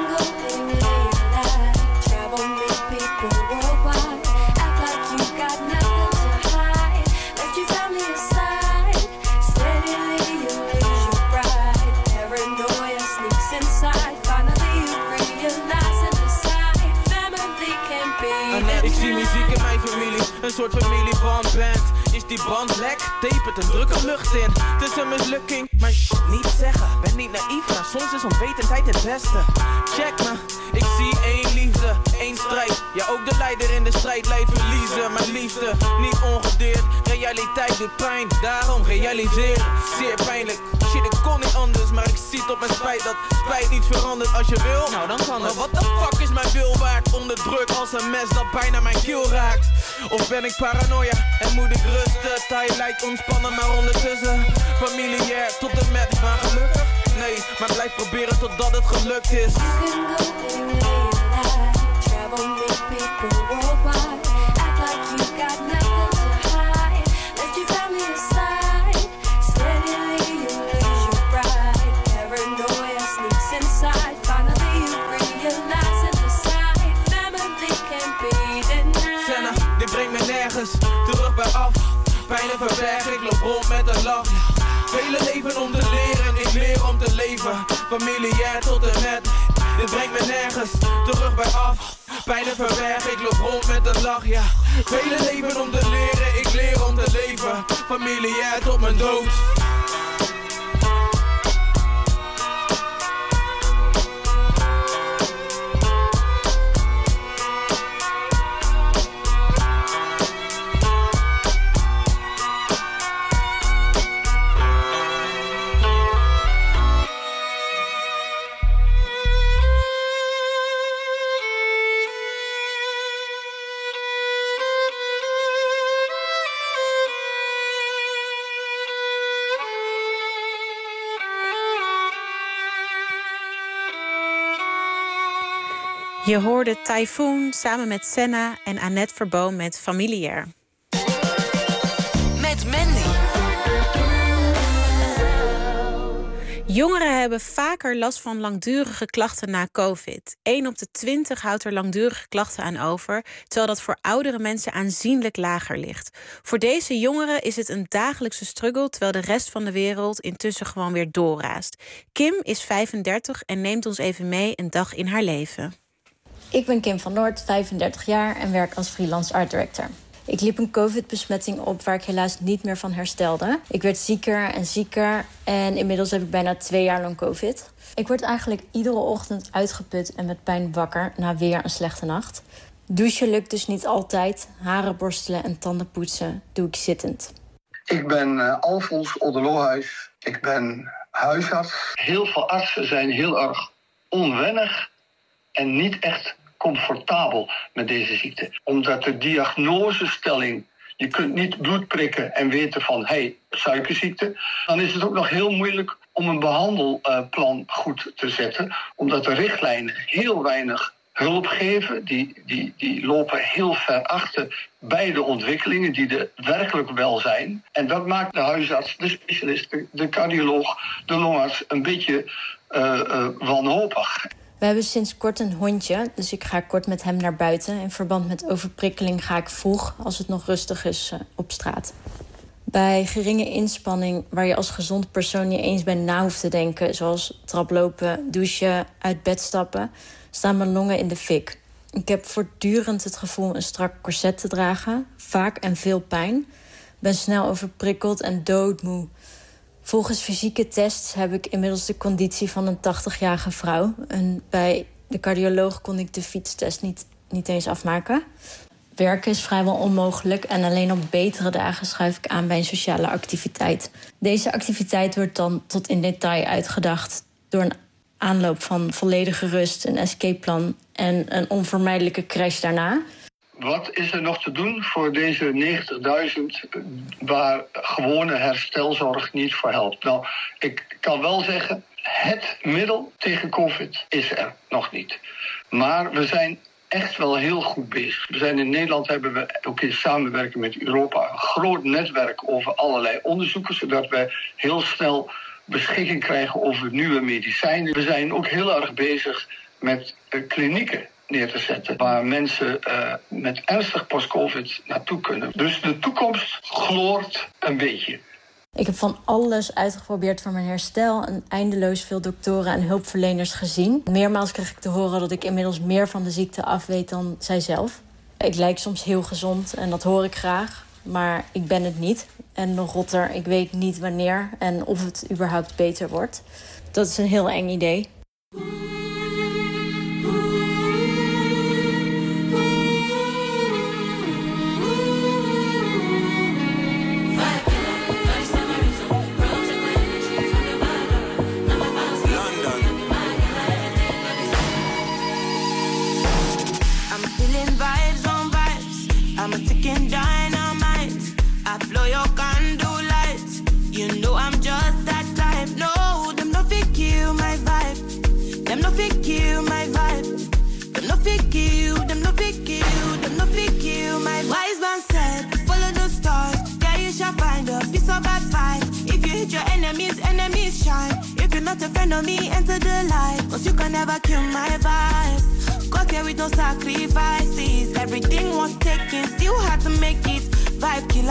Travel, meet people worldwide. Act like you got nothing to hide. Left your family aside. Steadily you lose your pride. Paranoia sneaks inside. Finally you realize and decide. Family can be. Ik zie muziek in mijn familie, een soort familiebandband. Is die band lek? Tape het en druk er lucht in. Het is een mislukking, maar niet zeggen. Ben niet naïef, maar soms is onwetendheid het beste. Check me, ik zie één liefde, één strijd. Ja, ook de leider in de strijd leidt verliezen. Mijn liefde, niet ongedeerd. Realiteit doet pijn, daarom realiseer. Zeer pijnlijk, shit ik kon niet anders. Maar ik zie tot mijn spijt dat spijt niet verandert. Als je wil, nou dan kan het. Maar wat de fuck is mijn wil waard? Onderdrukt als een mes dat bijna mijn keel raakt. Of ben ik paranoia en moet ik rusten? Tijd lijkt ontspannen, maar ondertussen familiair tot en met, maar gelukkig? Nee, maar blijf proberen totdat het gelukt is. Travel, meet people worldwide. Act like you got nothing to hide. Left your family aside. Steadily you lose your pride. Paranoia sneaks Pijlen verberg, ik loop rond met een lach. Velen leven om te leren, ik leer om te leven. Familiair tot en met, dit brengt me nergens terug bij af. Pijlen verberg, ik loop rond met een lach, ja. Velen leven om te leren, ik leer om te leven. Familiair tot mijn dood. Je hoorde Typhoon samen met Senna en Annette Verboom met Familiair. Met Mandy. Jongeren hebben vaker last van langdurige klachten na COVID. 1 op de 20 houdt er langdurige klachten aan over, terwijl dat voor oudere mensen aanzienlijk lager ligt. Voor deze jongeren is het een dagelijkse struggle, terwijl de rest van de wereld intussen gewoon weer doorraast. Kim is 35 en neemt ons even mee een dag in haar leven. Ik ben Kim van Noord, 35 jaar en werk als freelance art director. Ik liep een COVID-besmetting op waar ik helaas niet meer van herstelde. Ik werd zieker en zieker en inmiddels heb ik bijna 2 jaar lang COVID. Ik word eigenlijk iedere ochtend uitgeput en met pijn wakker na weer een slechte nacht. Douchen lukt dus niet altijd. Haren borstelen en tanden poetsen doe ik zittend. Ik ben Alfons Oddelohuis. Ik ben huisarts. Heel veel artsen zijn heel erg onwennig en niet echt comfortabel met deze ziekte. Omdat de diagnosestelling, je kunt niet bloed prikken en weten van, suikerziekte. Dan is het ook nog heel moeilijk om een behandelplan goed te zetten. Omdat de richtlijnen heel weinig hulp geven. Die lopen heel ver achter bij de ontwikkelingen die er werkelijk wel zijn. En dat maakt de huisarts, de specialist, de cardioloog, de longarts een beetje wanhopig. We hebben sinds kort een hondje, dus ik ga kort met hem naar buiten. In verband met overprikkeling ga ik vroeg, als het nog rustig is, op straat. Bij geringe inspanning, waar je als gezond persoon niet eens bij na hoeft te denken, zoals traplopen, douchen, uit bed stappen, staan mijn longen in de fik. Ik heb voortdurend het gevoel een strak corset te dragen, vaak en veel pijn. Ben snel overprikkeld en doodmoe. Volgens fysieke tests heb ik inmiddels de conditie van een 80-jarige vrouw. En bij de cardioloog kon ik de fietstest niet eens afmaken. Werken is vrijwel onmogelijk en alleen op betere dagen schuif ik aan bij een sociale activiteit. Deze activiteit wordt dan tot in detail uitgedacht door een aanloop van volledige rust, een escapeplan en een onvermijdelijke crash daarna. Wat is er nog te doen voor deze 90.000 waar gewone herstelzorg niet voor helpt? Nou, ik kan wel zeggen, het middel tegen COVID is er nog niet. Maar we zijn echt wel heel goed bezig. We zijn in Nederland, hebben we ook in samenwerking met Europa een groot netwerk over allerlei onderzoeken, zodat we heel snel beschikking krijgen over nieuwe medicijnen. We zijn ook heel erg bezig met klinieken neer te zetten, waar mensen met ernstig post-COVID naartoe kunnen. Dus de toekomst gloort een beetje. Ik heb van alles uitgeprobeerd voor mijn herstel en eindeloos veel doktoren en hulpverleners gezien. Meermaals kreeg ik te horen dat ik inmiddels meer van de ziekte af weet dan zij zelf. Ik lijk soms heel gezond en dat hoor ik graag, maar ik ben het niet. En nog rotter, ik weet niet wanneer en of het überhaupt beter wordt. Dat is een heel eng idee. I'm a ticking dynamite. I blow your candle lights. You know I'm just that type. No, them no fit kill my vibe. Them no fit kill my vibe. Them no fit kill. Them no fit kill. Them no fit kill my vibe. Wise man said, follow the stars. Yeah, you shall find a piece of advice. If you hit your enemies, enemies shine. If you're not a friend of me, enter the light. Cause you can never kill my vibe. Got here with no sacrifices. Everything was taken, still had to make it. Vibe killer, me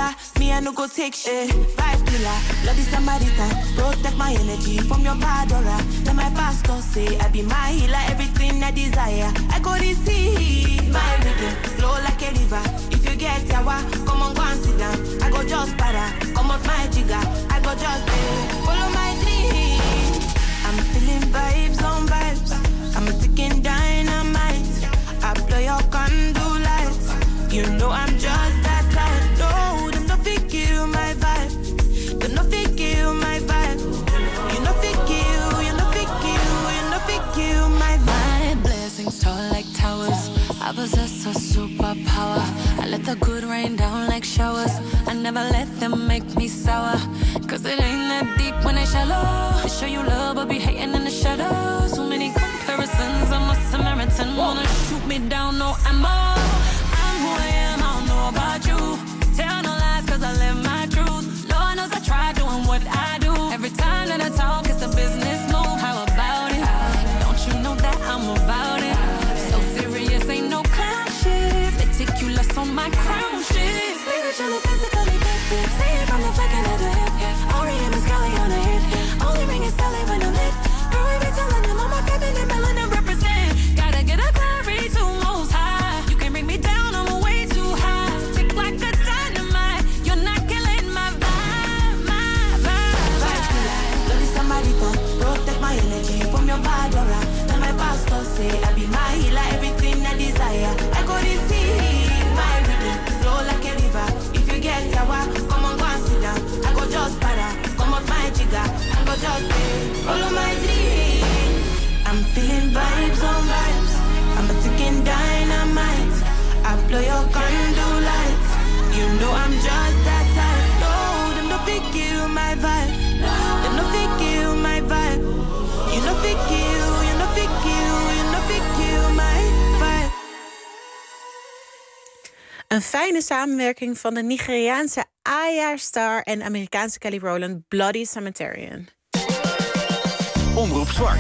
me, I no go take shit. Vibe killer, bloody Samaritan. Protect my energy from your bad aura. Let my pastor say, I be my healer, everything I desire. I go receive my rhythm, flow like a river. If you get yawa, come on, go and sit down. I go just para, come out my jigger. I go just follow my dream. I'm feeling vibes on vibes. I'm a ticking dynamite. I blow your candle lights. You know I'm just that type. No, them no fit kill my vibe. Them no fit kill my vibe. You no fit kill, you no fit kill, you no fit kill my vibe. My blessings tall like towers. I possess a superpower. I let the good rain down like showers. I never let them make me sour. Cause it ain't that deep when they shallow. They show you love but be hating in the shadows. So many comparisons, I'm a Samaritan. Wanna shoot me down, no ammo. I'm who I am, I don't know about you. Tell no lies cause I live my truth. Lord knows I try doing what I do. Every time that I talk it's a business move. How about it? Don't you know that I'm about it? So serious, ain't no clown shit. Meticulous on my crown shit. Spiritually, physically gifted. See it from the flicking of the hip. Orium is Kelly on the hit. Only ring is Sally when I'm lit. Girl, we be telling them I'm a captain and melanin represent. Gotta get a glory to most high. You can't bring me down, I'm way too high. Tick like a dynamite. You're not killing my vibe, my vibe. Vibe killer, bloody Samaritan. Protect my energy from your bad aura. Let my pastor say I be my healer, everything I desire. I go receive my rhythm, flow like a river. If you get yawa, come on, go and sit down. I go just para, come out my jigger. I go just follow my dream. I'm feeling vibes on vibes. I'm a ticking dynamite. I blow your candle lights. You know I'm just that type. No, them no fit kill my vibe. Them no fit kill my vibe. You no fit kill, you no fit kill, you no fit kill my vibe. Een fijne samenwerking van de Nigeriaanse Aya Star en Amerikaanse Kelly Rowland, Bloody Cemeterian. Omroep Zwart.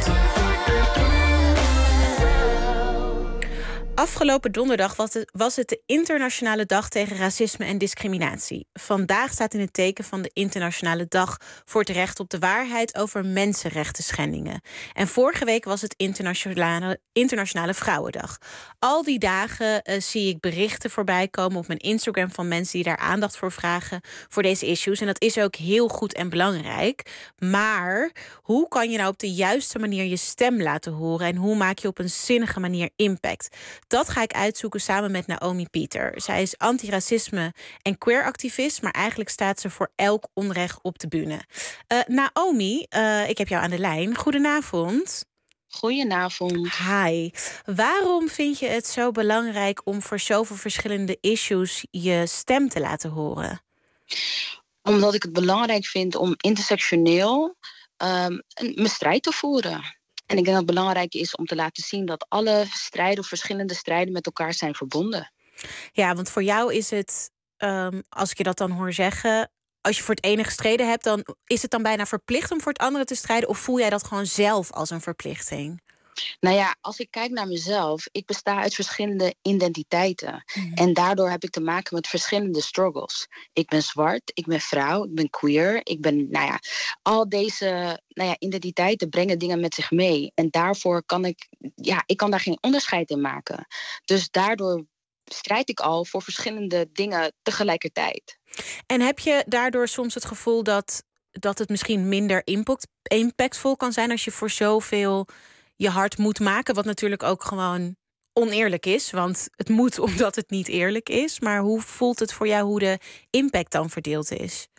Afgelopen donderdag was het de Internationale Dag tegen Racisme en Discriminatie. Vandaag staat in het teken van de Internationale Dag voor het recht op de waarheid over mensenrechten schendingen. En vorige week was het Internationale Vrouwendag. Al die dagen zie ik berichten voorbij komen op mijn Instagram van mensen die daar aandacht voor vragen voor deze issues. En dat is ook heel goed en belangrijk. Maar hoe kan je nou op de juiste manier je stem laten horen en hoe maak je op een zinnige manier impact? Dat ga ik uitzoeken samen met Naomi Pieter. Zij is antiracisme en queer-activist, maar eigenlijk staat ze voor elk onrecht op de bühne. Naomi, ik heb jou aan de lijn. Goedenavond. Goedenavond. Hi. Waarom vind je het zo belangrijk om voor zoveel verschillende issues je stem te laten horen? Omdat ik het belangrijk vind om intersectioneel mijn strijd te voeren. En ik denk dat het belangrijk is om te laten zien dat alle strijden of verschillende strijden met elkaar zijn verbonden. Ja, want voor jou is het, als ik je dat dan hoor zeggen, als je voor het ene gestreden hebt, dan is het dan bijna verplicht om voor het andere te strijden? Of voel jij dat gewoon zelf als een verplichting? Nou ja, als ik kijk naar mezelf, ik besta uit verschillende identiteiten. En daardoor heb ik te maken met verschillende struggles. Ik ben zwart, ik ben vrouw, ik ben queer. Ik ben, al deze identiteiten brengen dingen met zich mee. En daarvoor kan ik kan daar geen onderscheid in maken. Dus daardoor strijd ik al voor verschillende dingen tegelijkertijd. En heb je daardoor soms het gevoel dat het misschien minder impactvol kan zijn als je voor zoveel je hart moet maken, wat natuurlijk ook gewoon oneerlijk is, want het moet omdat het niet eerlijk is. Maar hoe voelt het voor jou hoe de impact dan verdeeld is?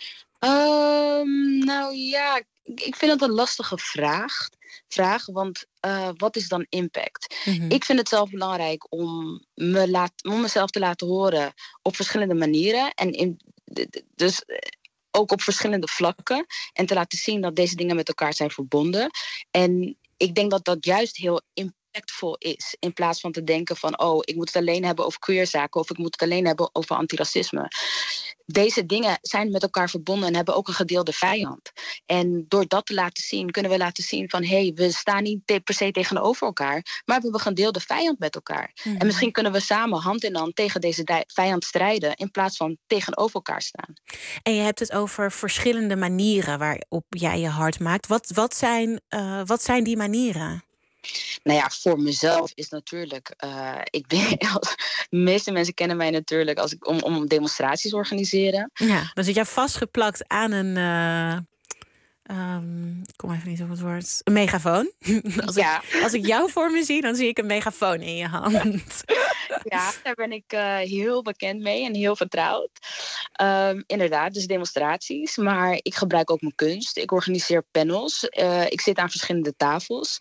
Ik vind het een lastige vraag, want wat is dan impact? Ik vind het zelf belangrijk om mezelf te laten horen op verschillende manieren. En dus ook op verschillende vlakken. En te laten zien dat deze dingen met elkaar zijn verbonden. En ik denk dat dat juist heel impactvol is. In plaats van te denken van, ik moet het alleen hebben over queerzaken of ik moet het alleen hebben over antiracisme. deze dingen zijn met elkaar verbonden en hebben ook een gedeelde vijand. En door dat te laten zien, kunnen we laten zien van we staan niet per se tegenover elkaar, maar we hebben een gedeelde vijand met elkaar. En misschien kunnen we samen hand in hand tegen deze vijand strijden in plaats van tegenover elkaar staan. En je hebt het over verschillende manieren waarop jij je hard maakt. Wat zijn die manieren? Nou ja, voor mezelf is natuurlijk... de meeste mensen kennen mij natuurlijk om demonstraties te organiseren. Ja, dan zit jij vastgeplakt aan een... ik kom even niet op het woord. Een megafoon. Als ik jou voor me zie, dan zie ik een megafoon in je hand. Ja, daar ben ik heel bekend mee en heel vertrouwd. Inderdaad, dus demonstraties. Maar ik gebruik ook mijn kunst. Ik organiseer panels. Ik zit aan verschillende tafels.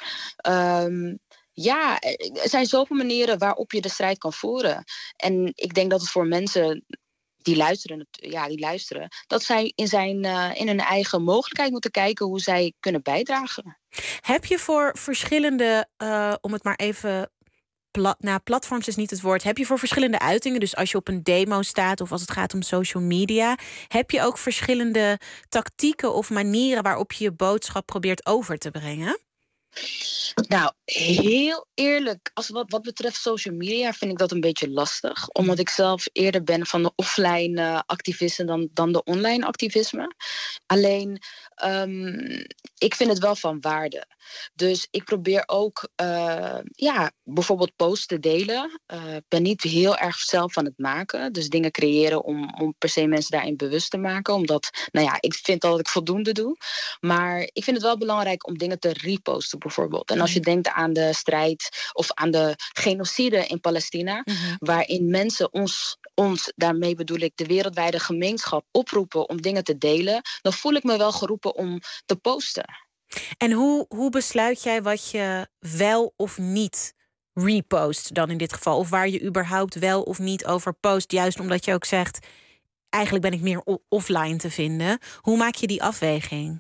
Er zijn zoveel manieren waarop je de strijd kan voeren. En ik denk dat het voor mensen die luisteren, dat zij in hun eigen mogelijkheid moeten kijken hoe zij kunnen bijdragen. Heb je voor verschillende, om het maar even... platforms is niet het woord. Heb je voor verschillende uitingen, dus als je op een demo staat of als het gaat om social media, heb je ook verschillende tactieken of manieren waarop je je boodschap probeert over te brengen? Nou, heel eerlijk, wat betreft social media vind ik dat een beetje lastig. Omdat ik zelf eerder ben van de offline activisme dan de online activisme. Alleen, ik vind het wel van waarde. Dus ik probeer ook bijvoorbeeld posts te delen. Ik ben niet heel erg zelf van het maken. Dus dingen creëren om per se mensen daarin bewust te maken. Omdat, ik vind dat ik voldoende doe. Maar ik vind het wel belangrijk om dingen te reposten bijvoorbeeld. En als je denkt aan de strijd of aan de genocide in Palestina, waarin mensen ons, daarmee bedoel ik de wereldwijde gemeenschap, oproepen om dingen te delen, dan voel ik me wel geroepen om te posten. En hoe besluit jij wat je wel of niet repost dan in dit geval? Of waar je überhaupt wel of niet over post, juist omdat je ook zegt, eigenlijk ben ik meer offline te vinden. Hoe maak je die afweging?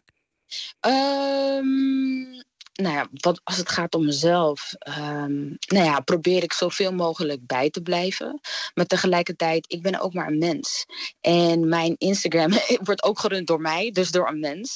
Als het gaat om mezelf, probeer ik zoveel mogelijk bij te blijven. Maar tegelijkertijd, ik ben ook maar een mens. En mijn Instagram wordt ook gerund door mij, dus door een mens.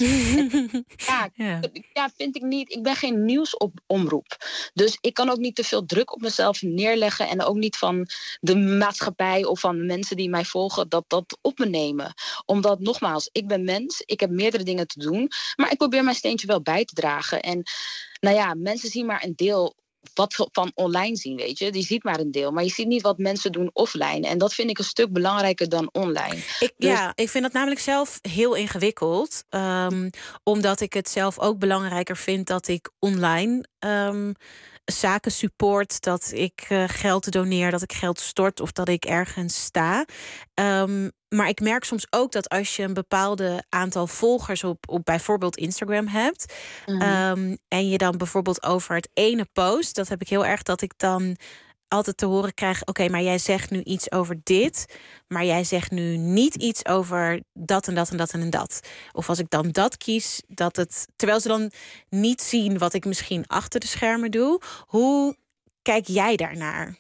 Vind ik niet. Ik ben geen nieuwsomroep. Dus ik kan ook niet te veel druk op mezelf neerleggen en ook niet van de maatschappij of van de mensen die mij volgen dat op me nemen. Omdat, nogmaals, ik ben mens, ik heb meerdere dingen te doen, maar ik probeer mijn steentje wel bij te dragen. En mensen zien maar een deel wat van online zien, weet je. Die ziet maar een deel, maar je ziet niet wat mensen doen offline. En dat vind ik een stuk belangrijker dan online. Ik vind dat namelijk zelf heel ingewikkeld. Omdat ik het zelf ook belangrijker vind dat ik online zaken support, dat ik geld doneer, dat ik geld stort of dat ik ergens sta. Maar ik merk soms ook dat als je een bepaalde aantal volgers op bijvoorbeeld Instagram hebt, en je dan bijvoorbeeld over het ene post, dat heb ik heel erg, dat ik dan altijd te horen krijg, oké, maar jij zegt nu iets over dit, maar jij zegt nu niet iets over dat en dat en dat en dat. Of als ik dan dat kies, terwijl ze dan niet zien wat ik misschien achter de schermen doe. Hoe kijk jij daarnaar?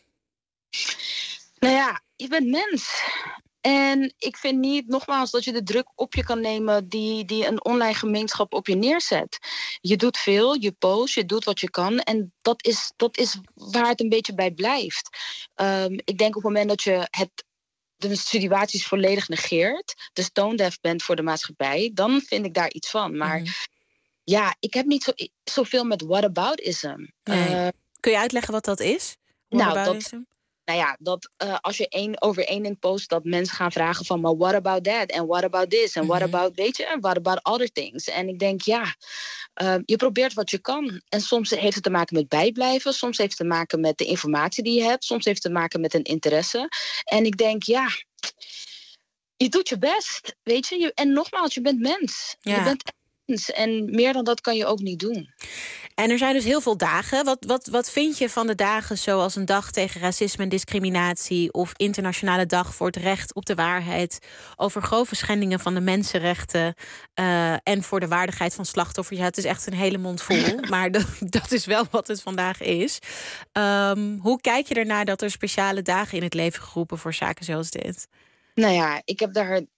Je bent mens. En ik vind niet, nogmaals, dat je de druk op je kan nemen die een online gemeenschap op je neerzet. Je doet veel, je post, je doet wat je kan. En dat is waar het een beetje bij blijft. Ik denk op het moment dat je de situaties volledig negeert, dus tone-deaf bent voor de maatschappij, dan vind ik daar iets van. Maar ik heb niet zoveel met whataboutism. Nee. Kun je uitleggen wat dat is? Als je over één ding post, dat mensen gaan vragen van, maar what about that? En what about this? En what about, weet je, what about other things? En ik denk, je probeert wat je kan. En soms heeft het te maken met bijblijven. Soms heeft het te maken met de informatie die je hebt. Soms heeft het te maken met een interesse. En ik denk, je doet je best, weet je. En nogmaals, je bent mens. Ja. Je bent mens. En meer dan dat kan je ook niet doen. En er zijn dus heel veel dagen. Wat vind je van de dagen zoals een dag tegen racisme en discriminatie, of Internationale Dag voor het Recht op de Waarheid, over grove schendingen van de mensenrechten en voor de waardigheid van slachtoffers? Ja, het is echt een hele mond vol, maar dat is wel wat het vandaag is. Hoe kijk je ernaar dat er speciale dagen in het leven geroepen voor zaken zoals dit? Ik heb daar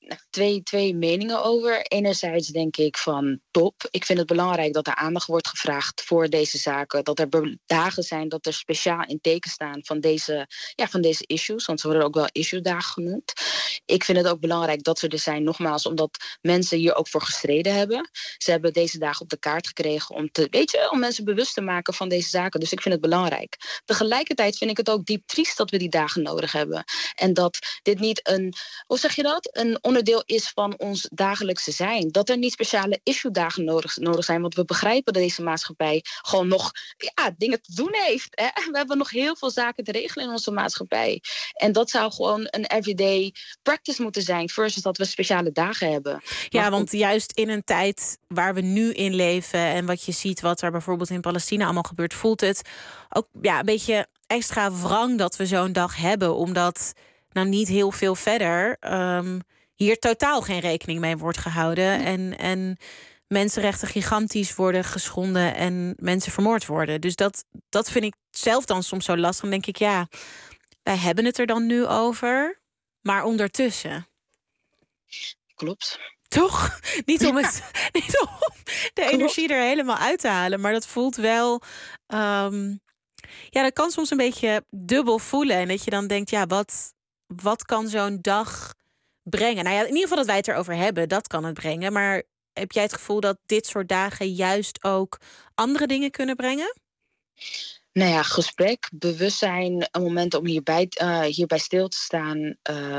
twee meningen over. Enerzijds denk ik van top. Ik vind het belangrijk dat er aandacht wordt gevraagd voor deze zaken. Dat er dagen zijn dat er speciaal in teken staan van deze issues. Want ze worden ook wel issue-dagen genoemd. Ik vind het ook belangrijk dat ze er zijn, nogmaals, omdat mensen hier ook voor gestreden hebben. Ze hebben deze dagen op de kaart gekregen om mensen bewust te maken van deze zaken. Dus ik vind het belangrijk. Tegelijkertijd vind ik het ook diep triest dat we die dagen nodig hebben. En dat dit niet een onderdeel is van ons dagelijkse zijn. Dat er niet speciale issue-dagen nodig zijn. Want we begrijpen dat deze maatschappij gewoon nog dingen te doen heeft. Hè? We hebben nog heel veel zaken te regelen in onze maatschappij. En dat zou gewoon een everyday practice moeten zijn. Versus dat we speciale dagen hebben. Ja, want juist in een tijd waar we nu in leven en wat je ziet wat er bijvoorbeeld in Palestina allemaal gebeurt, voelt het ook een beetje extra wrang dat we zo'n dag hebben. Omdat niet heel veel verder hier totaal geen rekening mee wordt gehouden. En mensenrechten gigantisch worden geschonden en mensen vermoord worden. Dus dat vind ik zelf dan soms zo lastig. Dan denk ik, wij hebben het er dan nu over, maar ondertussen. Klopt. Toch? Niet om de energie er helemaal uit te halen, maar dat voelt wel. Dat kan soms een beetje dubbel voelen. En dat je dan denkt, wat kan zo'n dag brengen? Nou ja, in ieder geval dat wij het erover hebben, dat kan het brengen. Maar heb jij het gevoel dat dit soort dagen juist ook andere dingen kunnen brengen? Nou ja, gesprek, bewustzijn, een moment om hierbij stil te staan.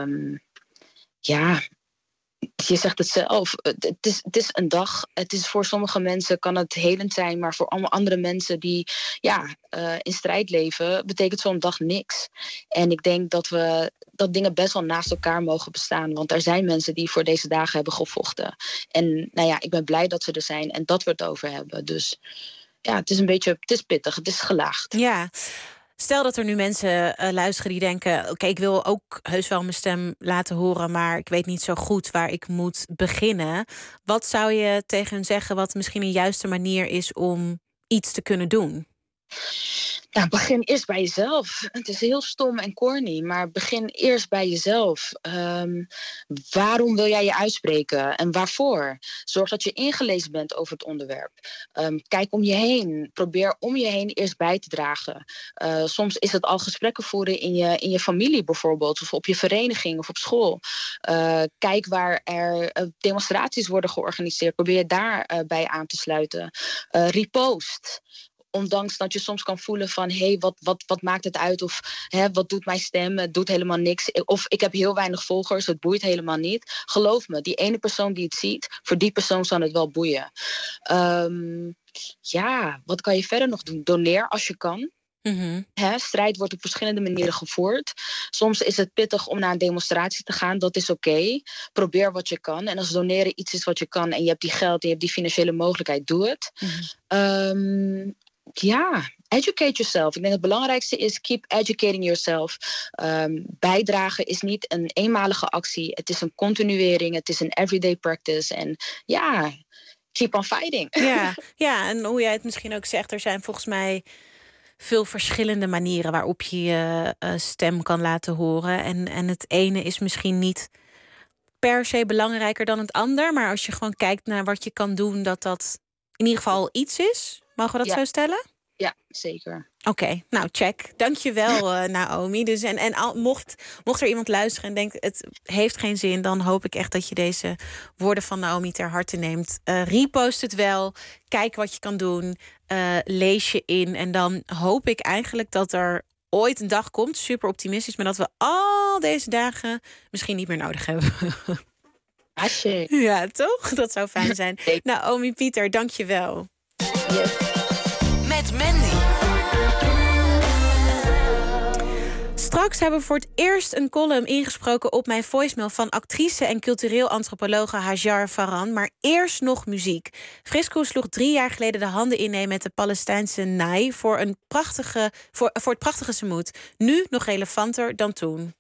Je zegt het zelf. Het is een dag. Het is voor sommige mensen kan het helend zijn, maar voor andere mensen die in strijd leven, betekent zo'n dag niks. En ik denk dat dingen best wel naast elkaar mogen bestaan. Want er zijn mensen die voor deze dagen hebben gevochten. En ik ben blij dat ze er zijn en dat we het over hebben. Dus het is pittig, het is gelaagd. Ja. Stel dat er nu mensen luisteren die denken, oké, ik wil ook heus wel mijn stem laten horen, maar ik weet niet zo goed waar ik moet beginnen. Wat zou je tegen hen zeggen wat misschien een juiste manier is om iets te kunnen doen? Ja, begin eerst bij jezelf. Het is heel stom en corny, maar begin eerst bij jezelf. Waarom wil jij je uitspreken en waarvoor? Zorg dat je ingelezen bent over het onderwerp. Kijk om je heen. Probeer om je heen eerst bij te dragen. Soms is het al gesprekken voeren in je familie bijvoorbeeld, of op je vereniging of op school. Kijk waar er demonstraties worden georganiseerd. Probeer je daarbij aan te sluiten. Repost. Ondanks dat je soms kan voelen van, wat maakt het uit? Of wat doet mijn stem? Het doet helemaal niks. Of ik heb heel weinig volgers, het boeit helemaal niet. Geloof me, die ene persoon die het ziet, voor die persoon zal het wel boeien. Wat kan je verder nog doen? Doneer als je kan. Mm-hmm. Strijd wordt op verschillende manieren gevoerd. Soms is het pittig om naar een demonstratie te gaan. Dat is oké. Probeer wat je kan. En als doneren iets is wat je kan en je hebt die geld en je hebt die financiële mogelijkheid, doe het. Mm-hmm. Educate yourself. Ik denk het belangrijkste is keep educating yourself. Bijdragen is niet een eenmalige actie. Het is een continuering. Het is een everyday practice. En keep on fighting. Ja, en hoe jij het misschien ook zegt, er zijn volgens mij veel verschillende manieren waarop je je stem kan laten horen. En het ene is misschien niet per se belangrijker dan het ander. Maar als je gewoon kijkt naar wat je kan doen, dat in ieder geval iets is. Mogen we dat zo stellen? Ja, zeker. Oké, nou check. Dankjewel Naomi. Dus mocht er iemand luisteren en denkt het heeft geen zin, dan hoop ik echt dat je deze woorden van Naomi ter harte neemt. Repost het wel. Kijk wat je kan doen. Lees je in. En dan hoop ik eigenlijk dat er ooit een dag komt, super optimistisch, maar dat we al deze dagen misschien niet meer nodig hebben. Ja, toch? Dat zou fijn zijn. Naomi Pieter, dankjewel. Yes. Met Mandy. Straks hebben we voor het eerst een column ingesproken op mijn voicemail van actrice en cultureel antropologe Hajar Farhan. Maar eerst nog muziek. Frisco sloeg 3 jaar geleden de handen ineen met de Palestijnse Nai voor het prachtige Semoet. Nu nog relevanter dan toen.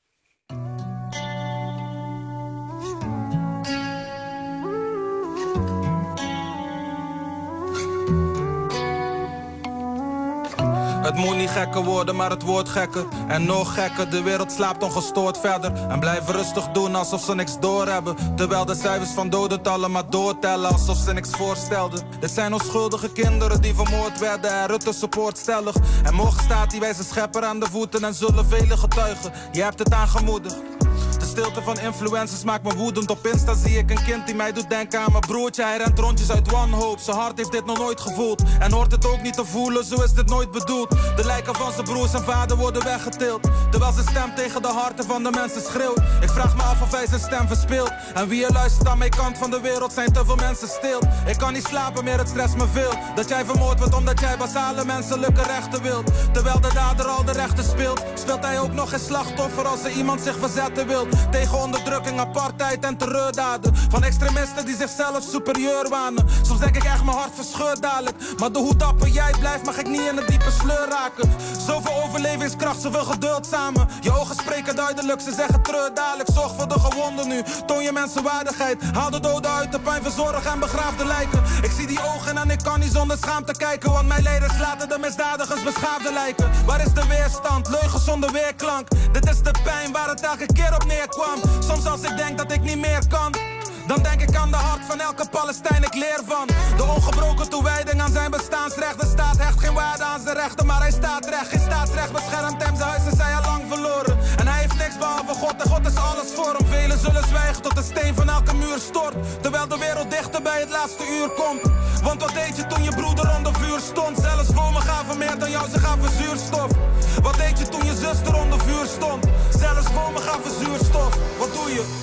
Het moet niet gekker worden, maar het wordt gekker. En nog gekker, de wereld slaapt ongestoord verder. En blijven rustig doen alsof ze niks doorhebben. Terwijl de cijfers van dodentallen maar doortellen alsof ze niks voorstelden. Dit zijn onschuldige kinderen die vermoord werden en Rutte support stellig. En morgen staat die wijze schepper aan de voeten en zullen velen getuigen. Je hebt het aangemoedigd. De stilte van influencers maakt me woedend. Op Insta zie ik een kind die mij doet denken aan mijn broertje. Hij rent rondjes uit wanhoop, zijn hart heeft dit nog nooit gevoeld. En hoort het ook niet te voelen, zo is dit nooit bedoeld. De lijken van zijn broers en vader worden weggetild, terwijl zijn stem tegen de harten van de mensen schreeuwt. Ik vraag me af of hij zijn stem verspeelt. En wie er luistert aan mijn kant van de wereld zijn te veel mensen stil. Ik kan niet slapen meer, het stresst me veel. Dat jij vermoord wordt omdat jij basale menselijke rechten wilt. Terwijl de dader al de rechten speelt, speelt hij ook nog geen slachtoffer als er iemand zich verzetten wil. Tegen onderdrukking, apartheid en terreurdaden van extremisten die zichzelf superieur wanen. Soms denk ik echt mijn hart verscheurt dadelijk. Maar door hoe dapper jij blijft mag ik niet in de diepe sleur raken. Zoveel overlevingskracht, zoveel geduld samen. Je ogen spreken duidelijk, ze zeggen treur dadelijk. Zorg voor de gewonden nu, toon je mensenwaardigheid. Haal de doden uit de pijn, verzorg en begraaf de lijken. Ik zie die ogen en ik kan niet zonder schaamte kijken. Want mijn leiders laten de misdadigers beschaafde lijken. Waar is de weerstand, leugens zonder weerklank. Dit is de pijn waar het elke keer op neerkwam. Soms als ik denk dat ik niet meer kan, dan denk ik aan de hart van elke Palestijn, ik leer van de ongebroken toewijding aan zijn bestaansrecht. De staat hecht geen waarde aan zijn rechten, maar hij staat recht. Geen staatsrecht beschermt hem, zijn huis is hij al lang verloren. En hij heeft niks behalve God en God is alles voor hem. Velen zullen zwijgen tot de steen van elke muur stort, terwijl de wereld dichter bij het laatste uur komt. Want wat deed je toen je broeder onder vuur stond? Zelfs bomen gaven meer dan jou, ze gaven zuurstof. Wat deed je toen je zuster onder vuur stond? Zelfs bomen gaven zuurstof. Wat doe je?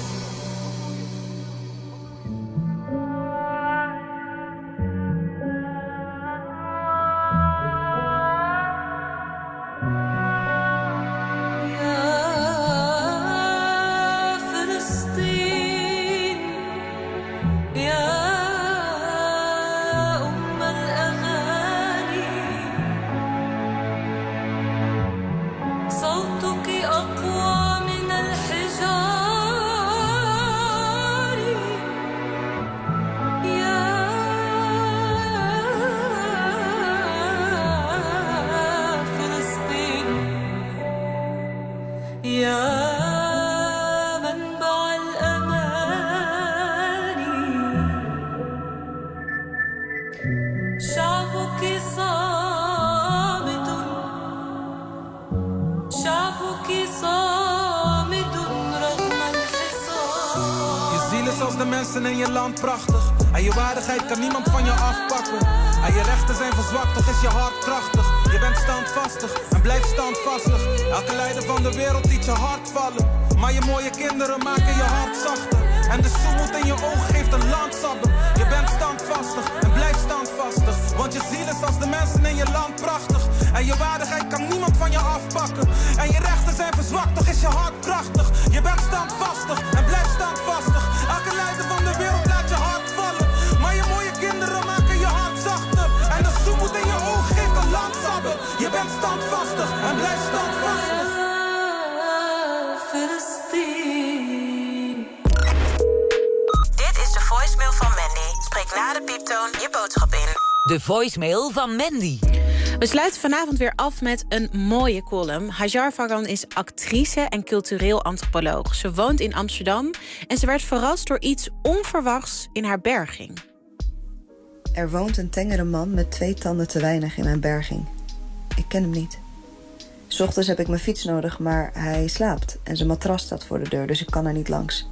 In je land prachtig. En je waardigheid kan niemand van je afpakken. En je rechten zijn verzwakt, toch is je hart krachtig. Je bent standvastig en blijft standvastig. Elke leider van de wereld liet je hart vallen. Maar je mooie kinderen maken je hart zachter. En de zoemelt in je oog geeft een landsabber. Je bent standvastig en blijft standvastig. Want je ziel is als de mensen in je land prachtig. En je waardigheid kan niemand van je afpakken. En je rechten zijn verzwakt, toch is je hart krachtig. Je bent standvastig en blijft standvastig. Elke leider van de wereld laat je hart vallen. Maar je mooie kinderen maken je hart zachter. En de zoemelt in je oog geeft een landsabber. Je bent standvastig en blijft standvastig. Dit is de voicemail van Mandy. Spreek na de pieptoon je boodschap in. De voicemail van Mandy. We sluiten vanavond weer af met een mooie column. Hajar Fargan is actrice en cultureel antropoloog. Ze woont in Amsterdam en ze werd verrast door iets onverwachts in haar berging. Er woont een tengere man met 2 tanden te weinig in mijn berging. Ik ken hem niet. 's Ochtends heb ik mijn fiets nodig, maar hij slaapt en zijn matras staat voor de deur, dus ik kan er niet langs.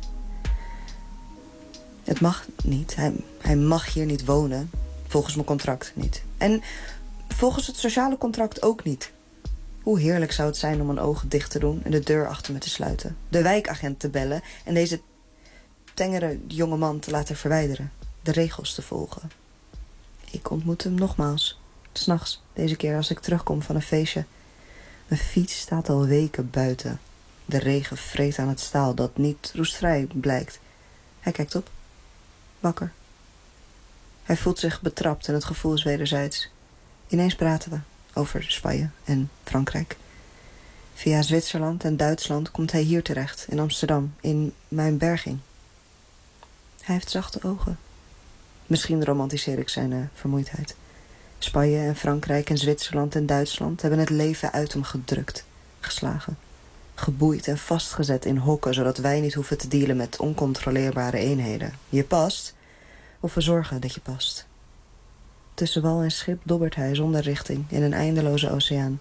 Het mag niet. Hij mag hier niet wonen. Volgens mijn contract niet. En volgens het sociale contract ook niet. Hoe heerlijk zou het zijn om mijn ogen dicht te doen en de deur achter me te sluiten. De wijkagent te bellen en deze tengere jonge man te laten verwijderen. De regels te volgen. Ik ontmoet hem nogmaals. 's Nachts, deze keer als ik terugkom van een feestje. Mijn fiets staat al weken buiten. De regen vreet aan het staal dat niet roestvrij blijkt. Hij kijkt op. Wakker. Hij voelt zich betrapt en het gevoel is wederzijds. Ineens praten we over Spanje en Frankrijk. Via Zwitserland en Duitsland komt hij hier terecht, in Amsterdam, in mijn berging. Hij heeft zachte ogen. Misschien romantiseer ik zijn vermoeidheid. Spanje en Frankrijk en Zwitserland en Duitsland hebben het leven uit hem gedrukt, geslagen. Geboeid en vastgezet in hokken, zodat wij niet hoeven te dealen met oncontroleerbare eenheden. Je past, of we zorgen dat je past. Tussen wal en schip dobbert hij zonder richting in een eindeloze oceaan.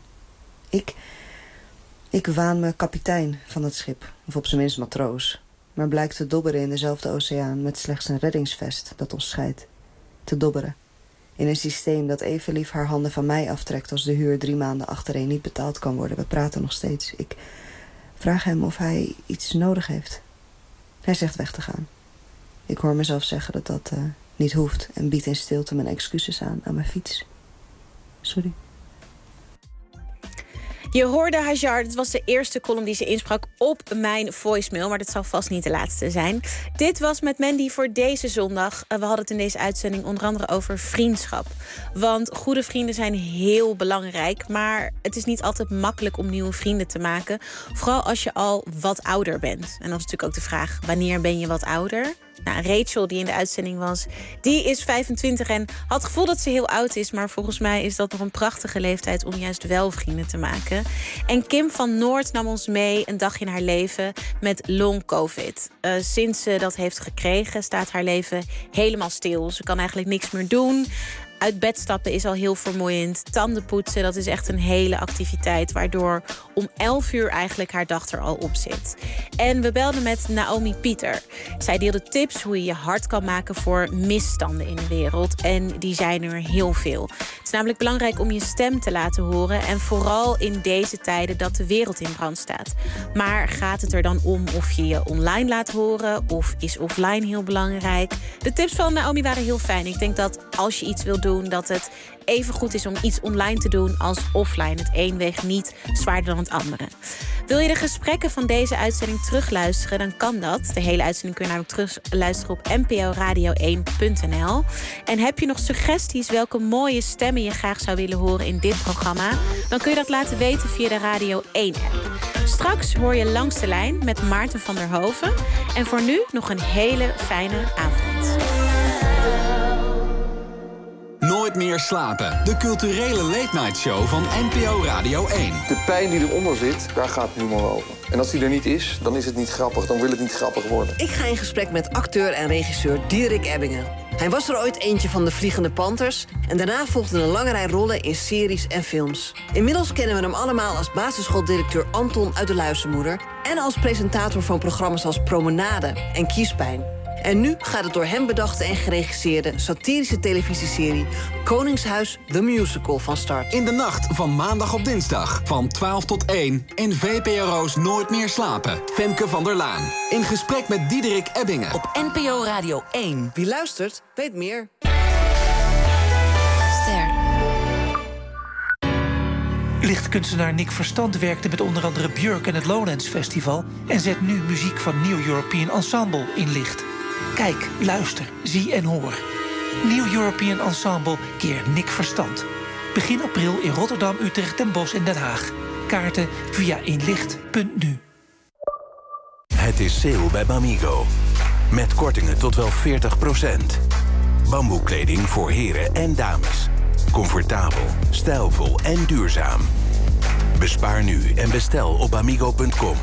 Ik waan me kapitein van het schip, of op zijn minst matroos, maar blijkt te dobberen in dezelfde oceaan met slechts een reddingsvest dat ons scheidt. Te dobberen. In een systeem dat even lief haar handen van mij aftrekt als de huur 3 maanden achtereen niet betaald kan worden. We praten nog steeds. Ik vraag hem of hij iets nodig heeft. Hij zegt weg te gaan. Ik hoor mezelf zeggen dat dat niet hoeft en bied in stilte mijn excuses aan mijn fiets. Sorry. Je hoorde Hajar, het was de eerste column die ze insprak op mijn voicemail, maar dat zal vast niet de laatste zijn. Dit was Met Mandy voor deze zondag. We hadden het in deze uitzending onder andere over vriendschap. Want goede vrienden zijn heel belangrijk, maar het is niet altijd makkelijk om nieuwe vrienden te maken. Vooral als je al wat ouder bent. En dan is natuurlijk ook de vraag, wanneer ben je wat ouder? Nou, Rachel, die in de uitzending was, die is 25 en had het gevoel dat ze heel oud is, maar volgens mij is dat nog een prachtige leeftijd om juist wel vrienden te maken. En Kim van Noord nam ons mee een dagje in haar leven met long covid. Sinds ze dat heeft gekregen staat haar leven helemaal stil. Ze kan eigenlijk niks meer doen. Uit bed stappen is al heel vermoeiend. Tanden poetsen, dat is echt een hele activiteit, waardoor om 11 uur eigenlijk haar dag er al op zit. En we belden met Naomi Pieter. Zij deelde tips hoe je je hart kan maken voor misstanden in de wereld. En die zijn er heel veel. Het is namelijk belangrijk om je stem te laten horen. En vooral in deze tijden dat de wereld in brand staat. Maar gaat het er dan om of je je online laat horen? Of is offline heel belangrijk? De tips van Naomi waren heel fijn. Ik denk dat als je iets wil doen, dat het even goed is om iets online te doen als offline. Het een weegt niet zwaarder dan het andere. Wil je de gesprekken van deze uitzending terugluisteren, dan kan dat. De hele uitzending kun je namelijk terugluisteren op nporadio1.nl. En heb je nog suggesties welke mooie stemmen je graag zou willen horen in dit programma, dan kun je dat laten weten via de Radio 1-app. Straks hoor je Langs de Lijn met Maarten van der Hoven. En voor nu nog een hele fijne avond. Nooit meer slapen. De culturele late-night show van NPO Radio 1. De pijn die eronder zit, daar gaat humor over. En als die er niet is, dan is het niet grappig. Dan wil het niet grappig worden. Ik ga in gesprek met acteur en regisseur Diederik Ebbingen. Hij was er ooit eentje van de Vliegende Panthers en daarna volgde een lange rij rollen in series en films. Inmiddels kennen we hem allemaal als basisschooldirecteur Anton uit De Luistermoeder en als presentator van programma's als Promenade en Kiespijn. En nu gaat het door hem bedachte en geregisseerde satirische televisieserie Koningshuis The Musical van start. In de nacht van maandag op dinsdag van 12 tot 1 in VPRO's Nooit meer slapen. Femke van der Laan in gesprek met Diederik Ebbingen. Op NPO Radio 1. Wie luistert, weet meer. Ster. Lichtkunstenaar Nick Verstand werkte met onder andere Björk en het Lowlands Festival en zet nu muziek van New European Ensemble in licht. Kijk, luister, zie en hoor. New European Ensemble keer Nick Verstand. Begin april in Rotterdam, Utrecht, Den Bosch en Den Haag. Kaarten via inlicht.nu. Het is sale bij Bamigo. Met kortingen tot wel 40%. Bamboekleding voor heren en dames. Comfortabel, stijlvol en duurzaam. Bespaar nu en bestel op bamigo.com.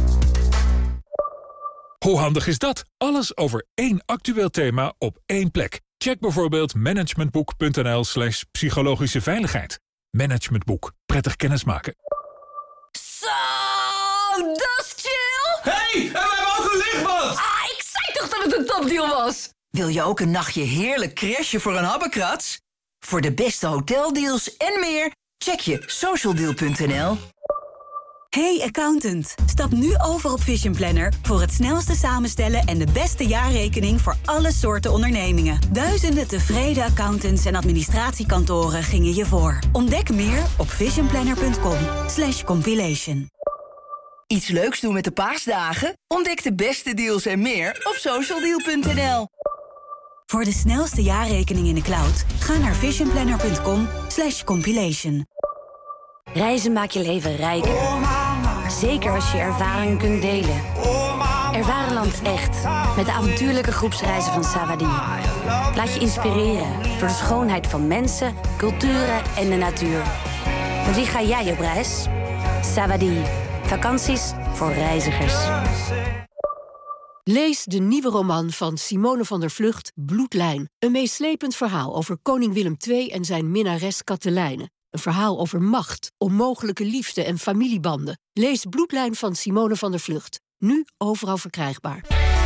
Hoe handig is dat? Alles over één actueel thema op één plek. Check bijvoorbeeld managementboek.nl/psychologische veiligheid. Managementboek. Prettig kennismaken. Zo, dat is chill! Hey, en we hebben ook een lichtbad! Ah, ik zei toch dat het een topdeal was? Wil je ook een nachtje heerlijk crashen voor een habbekrats? Voor de beste hoteldeals en meer, check je socialdeal.nl. Hey accountant, stap nu over op Vision Planner voor het snelste samenstellen en de beste jaarrekening voor alle soorten ondernemingen. Duizenden tevreden accountants en administratiekantoren gingen je voor. Ontdek meer op visionplanner.com/compilation. Iets leuks doen met de paasdagen? Ontdek de beste deals en meer op socialdeal.nl. Voor de snelste jaarrekening in de cloud, ga naar visionplanner.com/compilation. Reizen maakt je leven rijker. Zeker als je ervaringen kunt delen. Ervaar Nederland echt. Met de avontuurlijke groepsreizen van Savadi. Laat je inspireren door de schoonheid van mensen, culturen en de natuur. Met wie ga jij op reis? Savadi. Vakanties voor reizigers. Lees de nieuwe roman van Simone van der Vlugt, Bloedlijn. Een meeslepend verhaal over koning Willem II en zijn minnares Katelijne. Een verhaal over macht, onmogelijke liefde en familiebanden. Lees Bloedlijn van Simone van der Vlugt. Nu overal verkrijgbaar.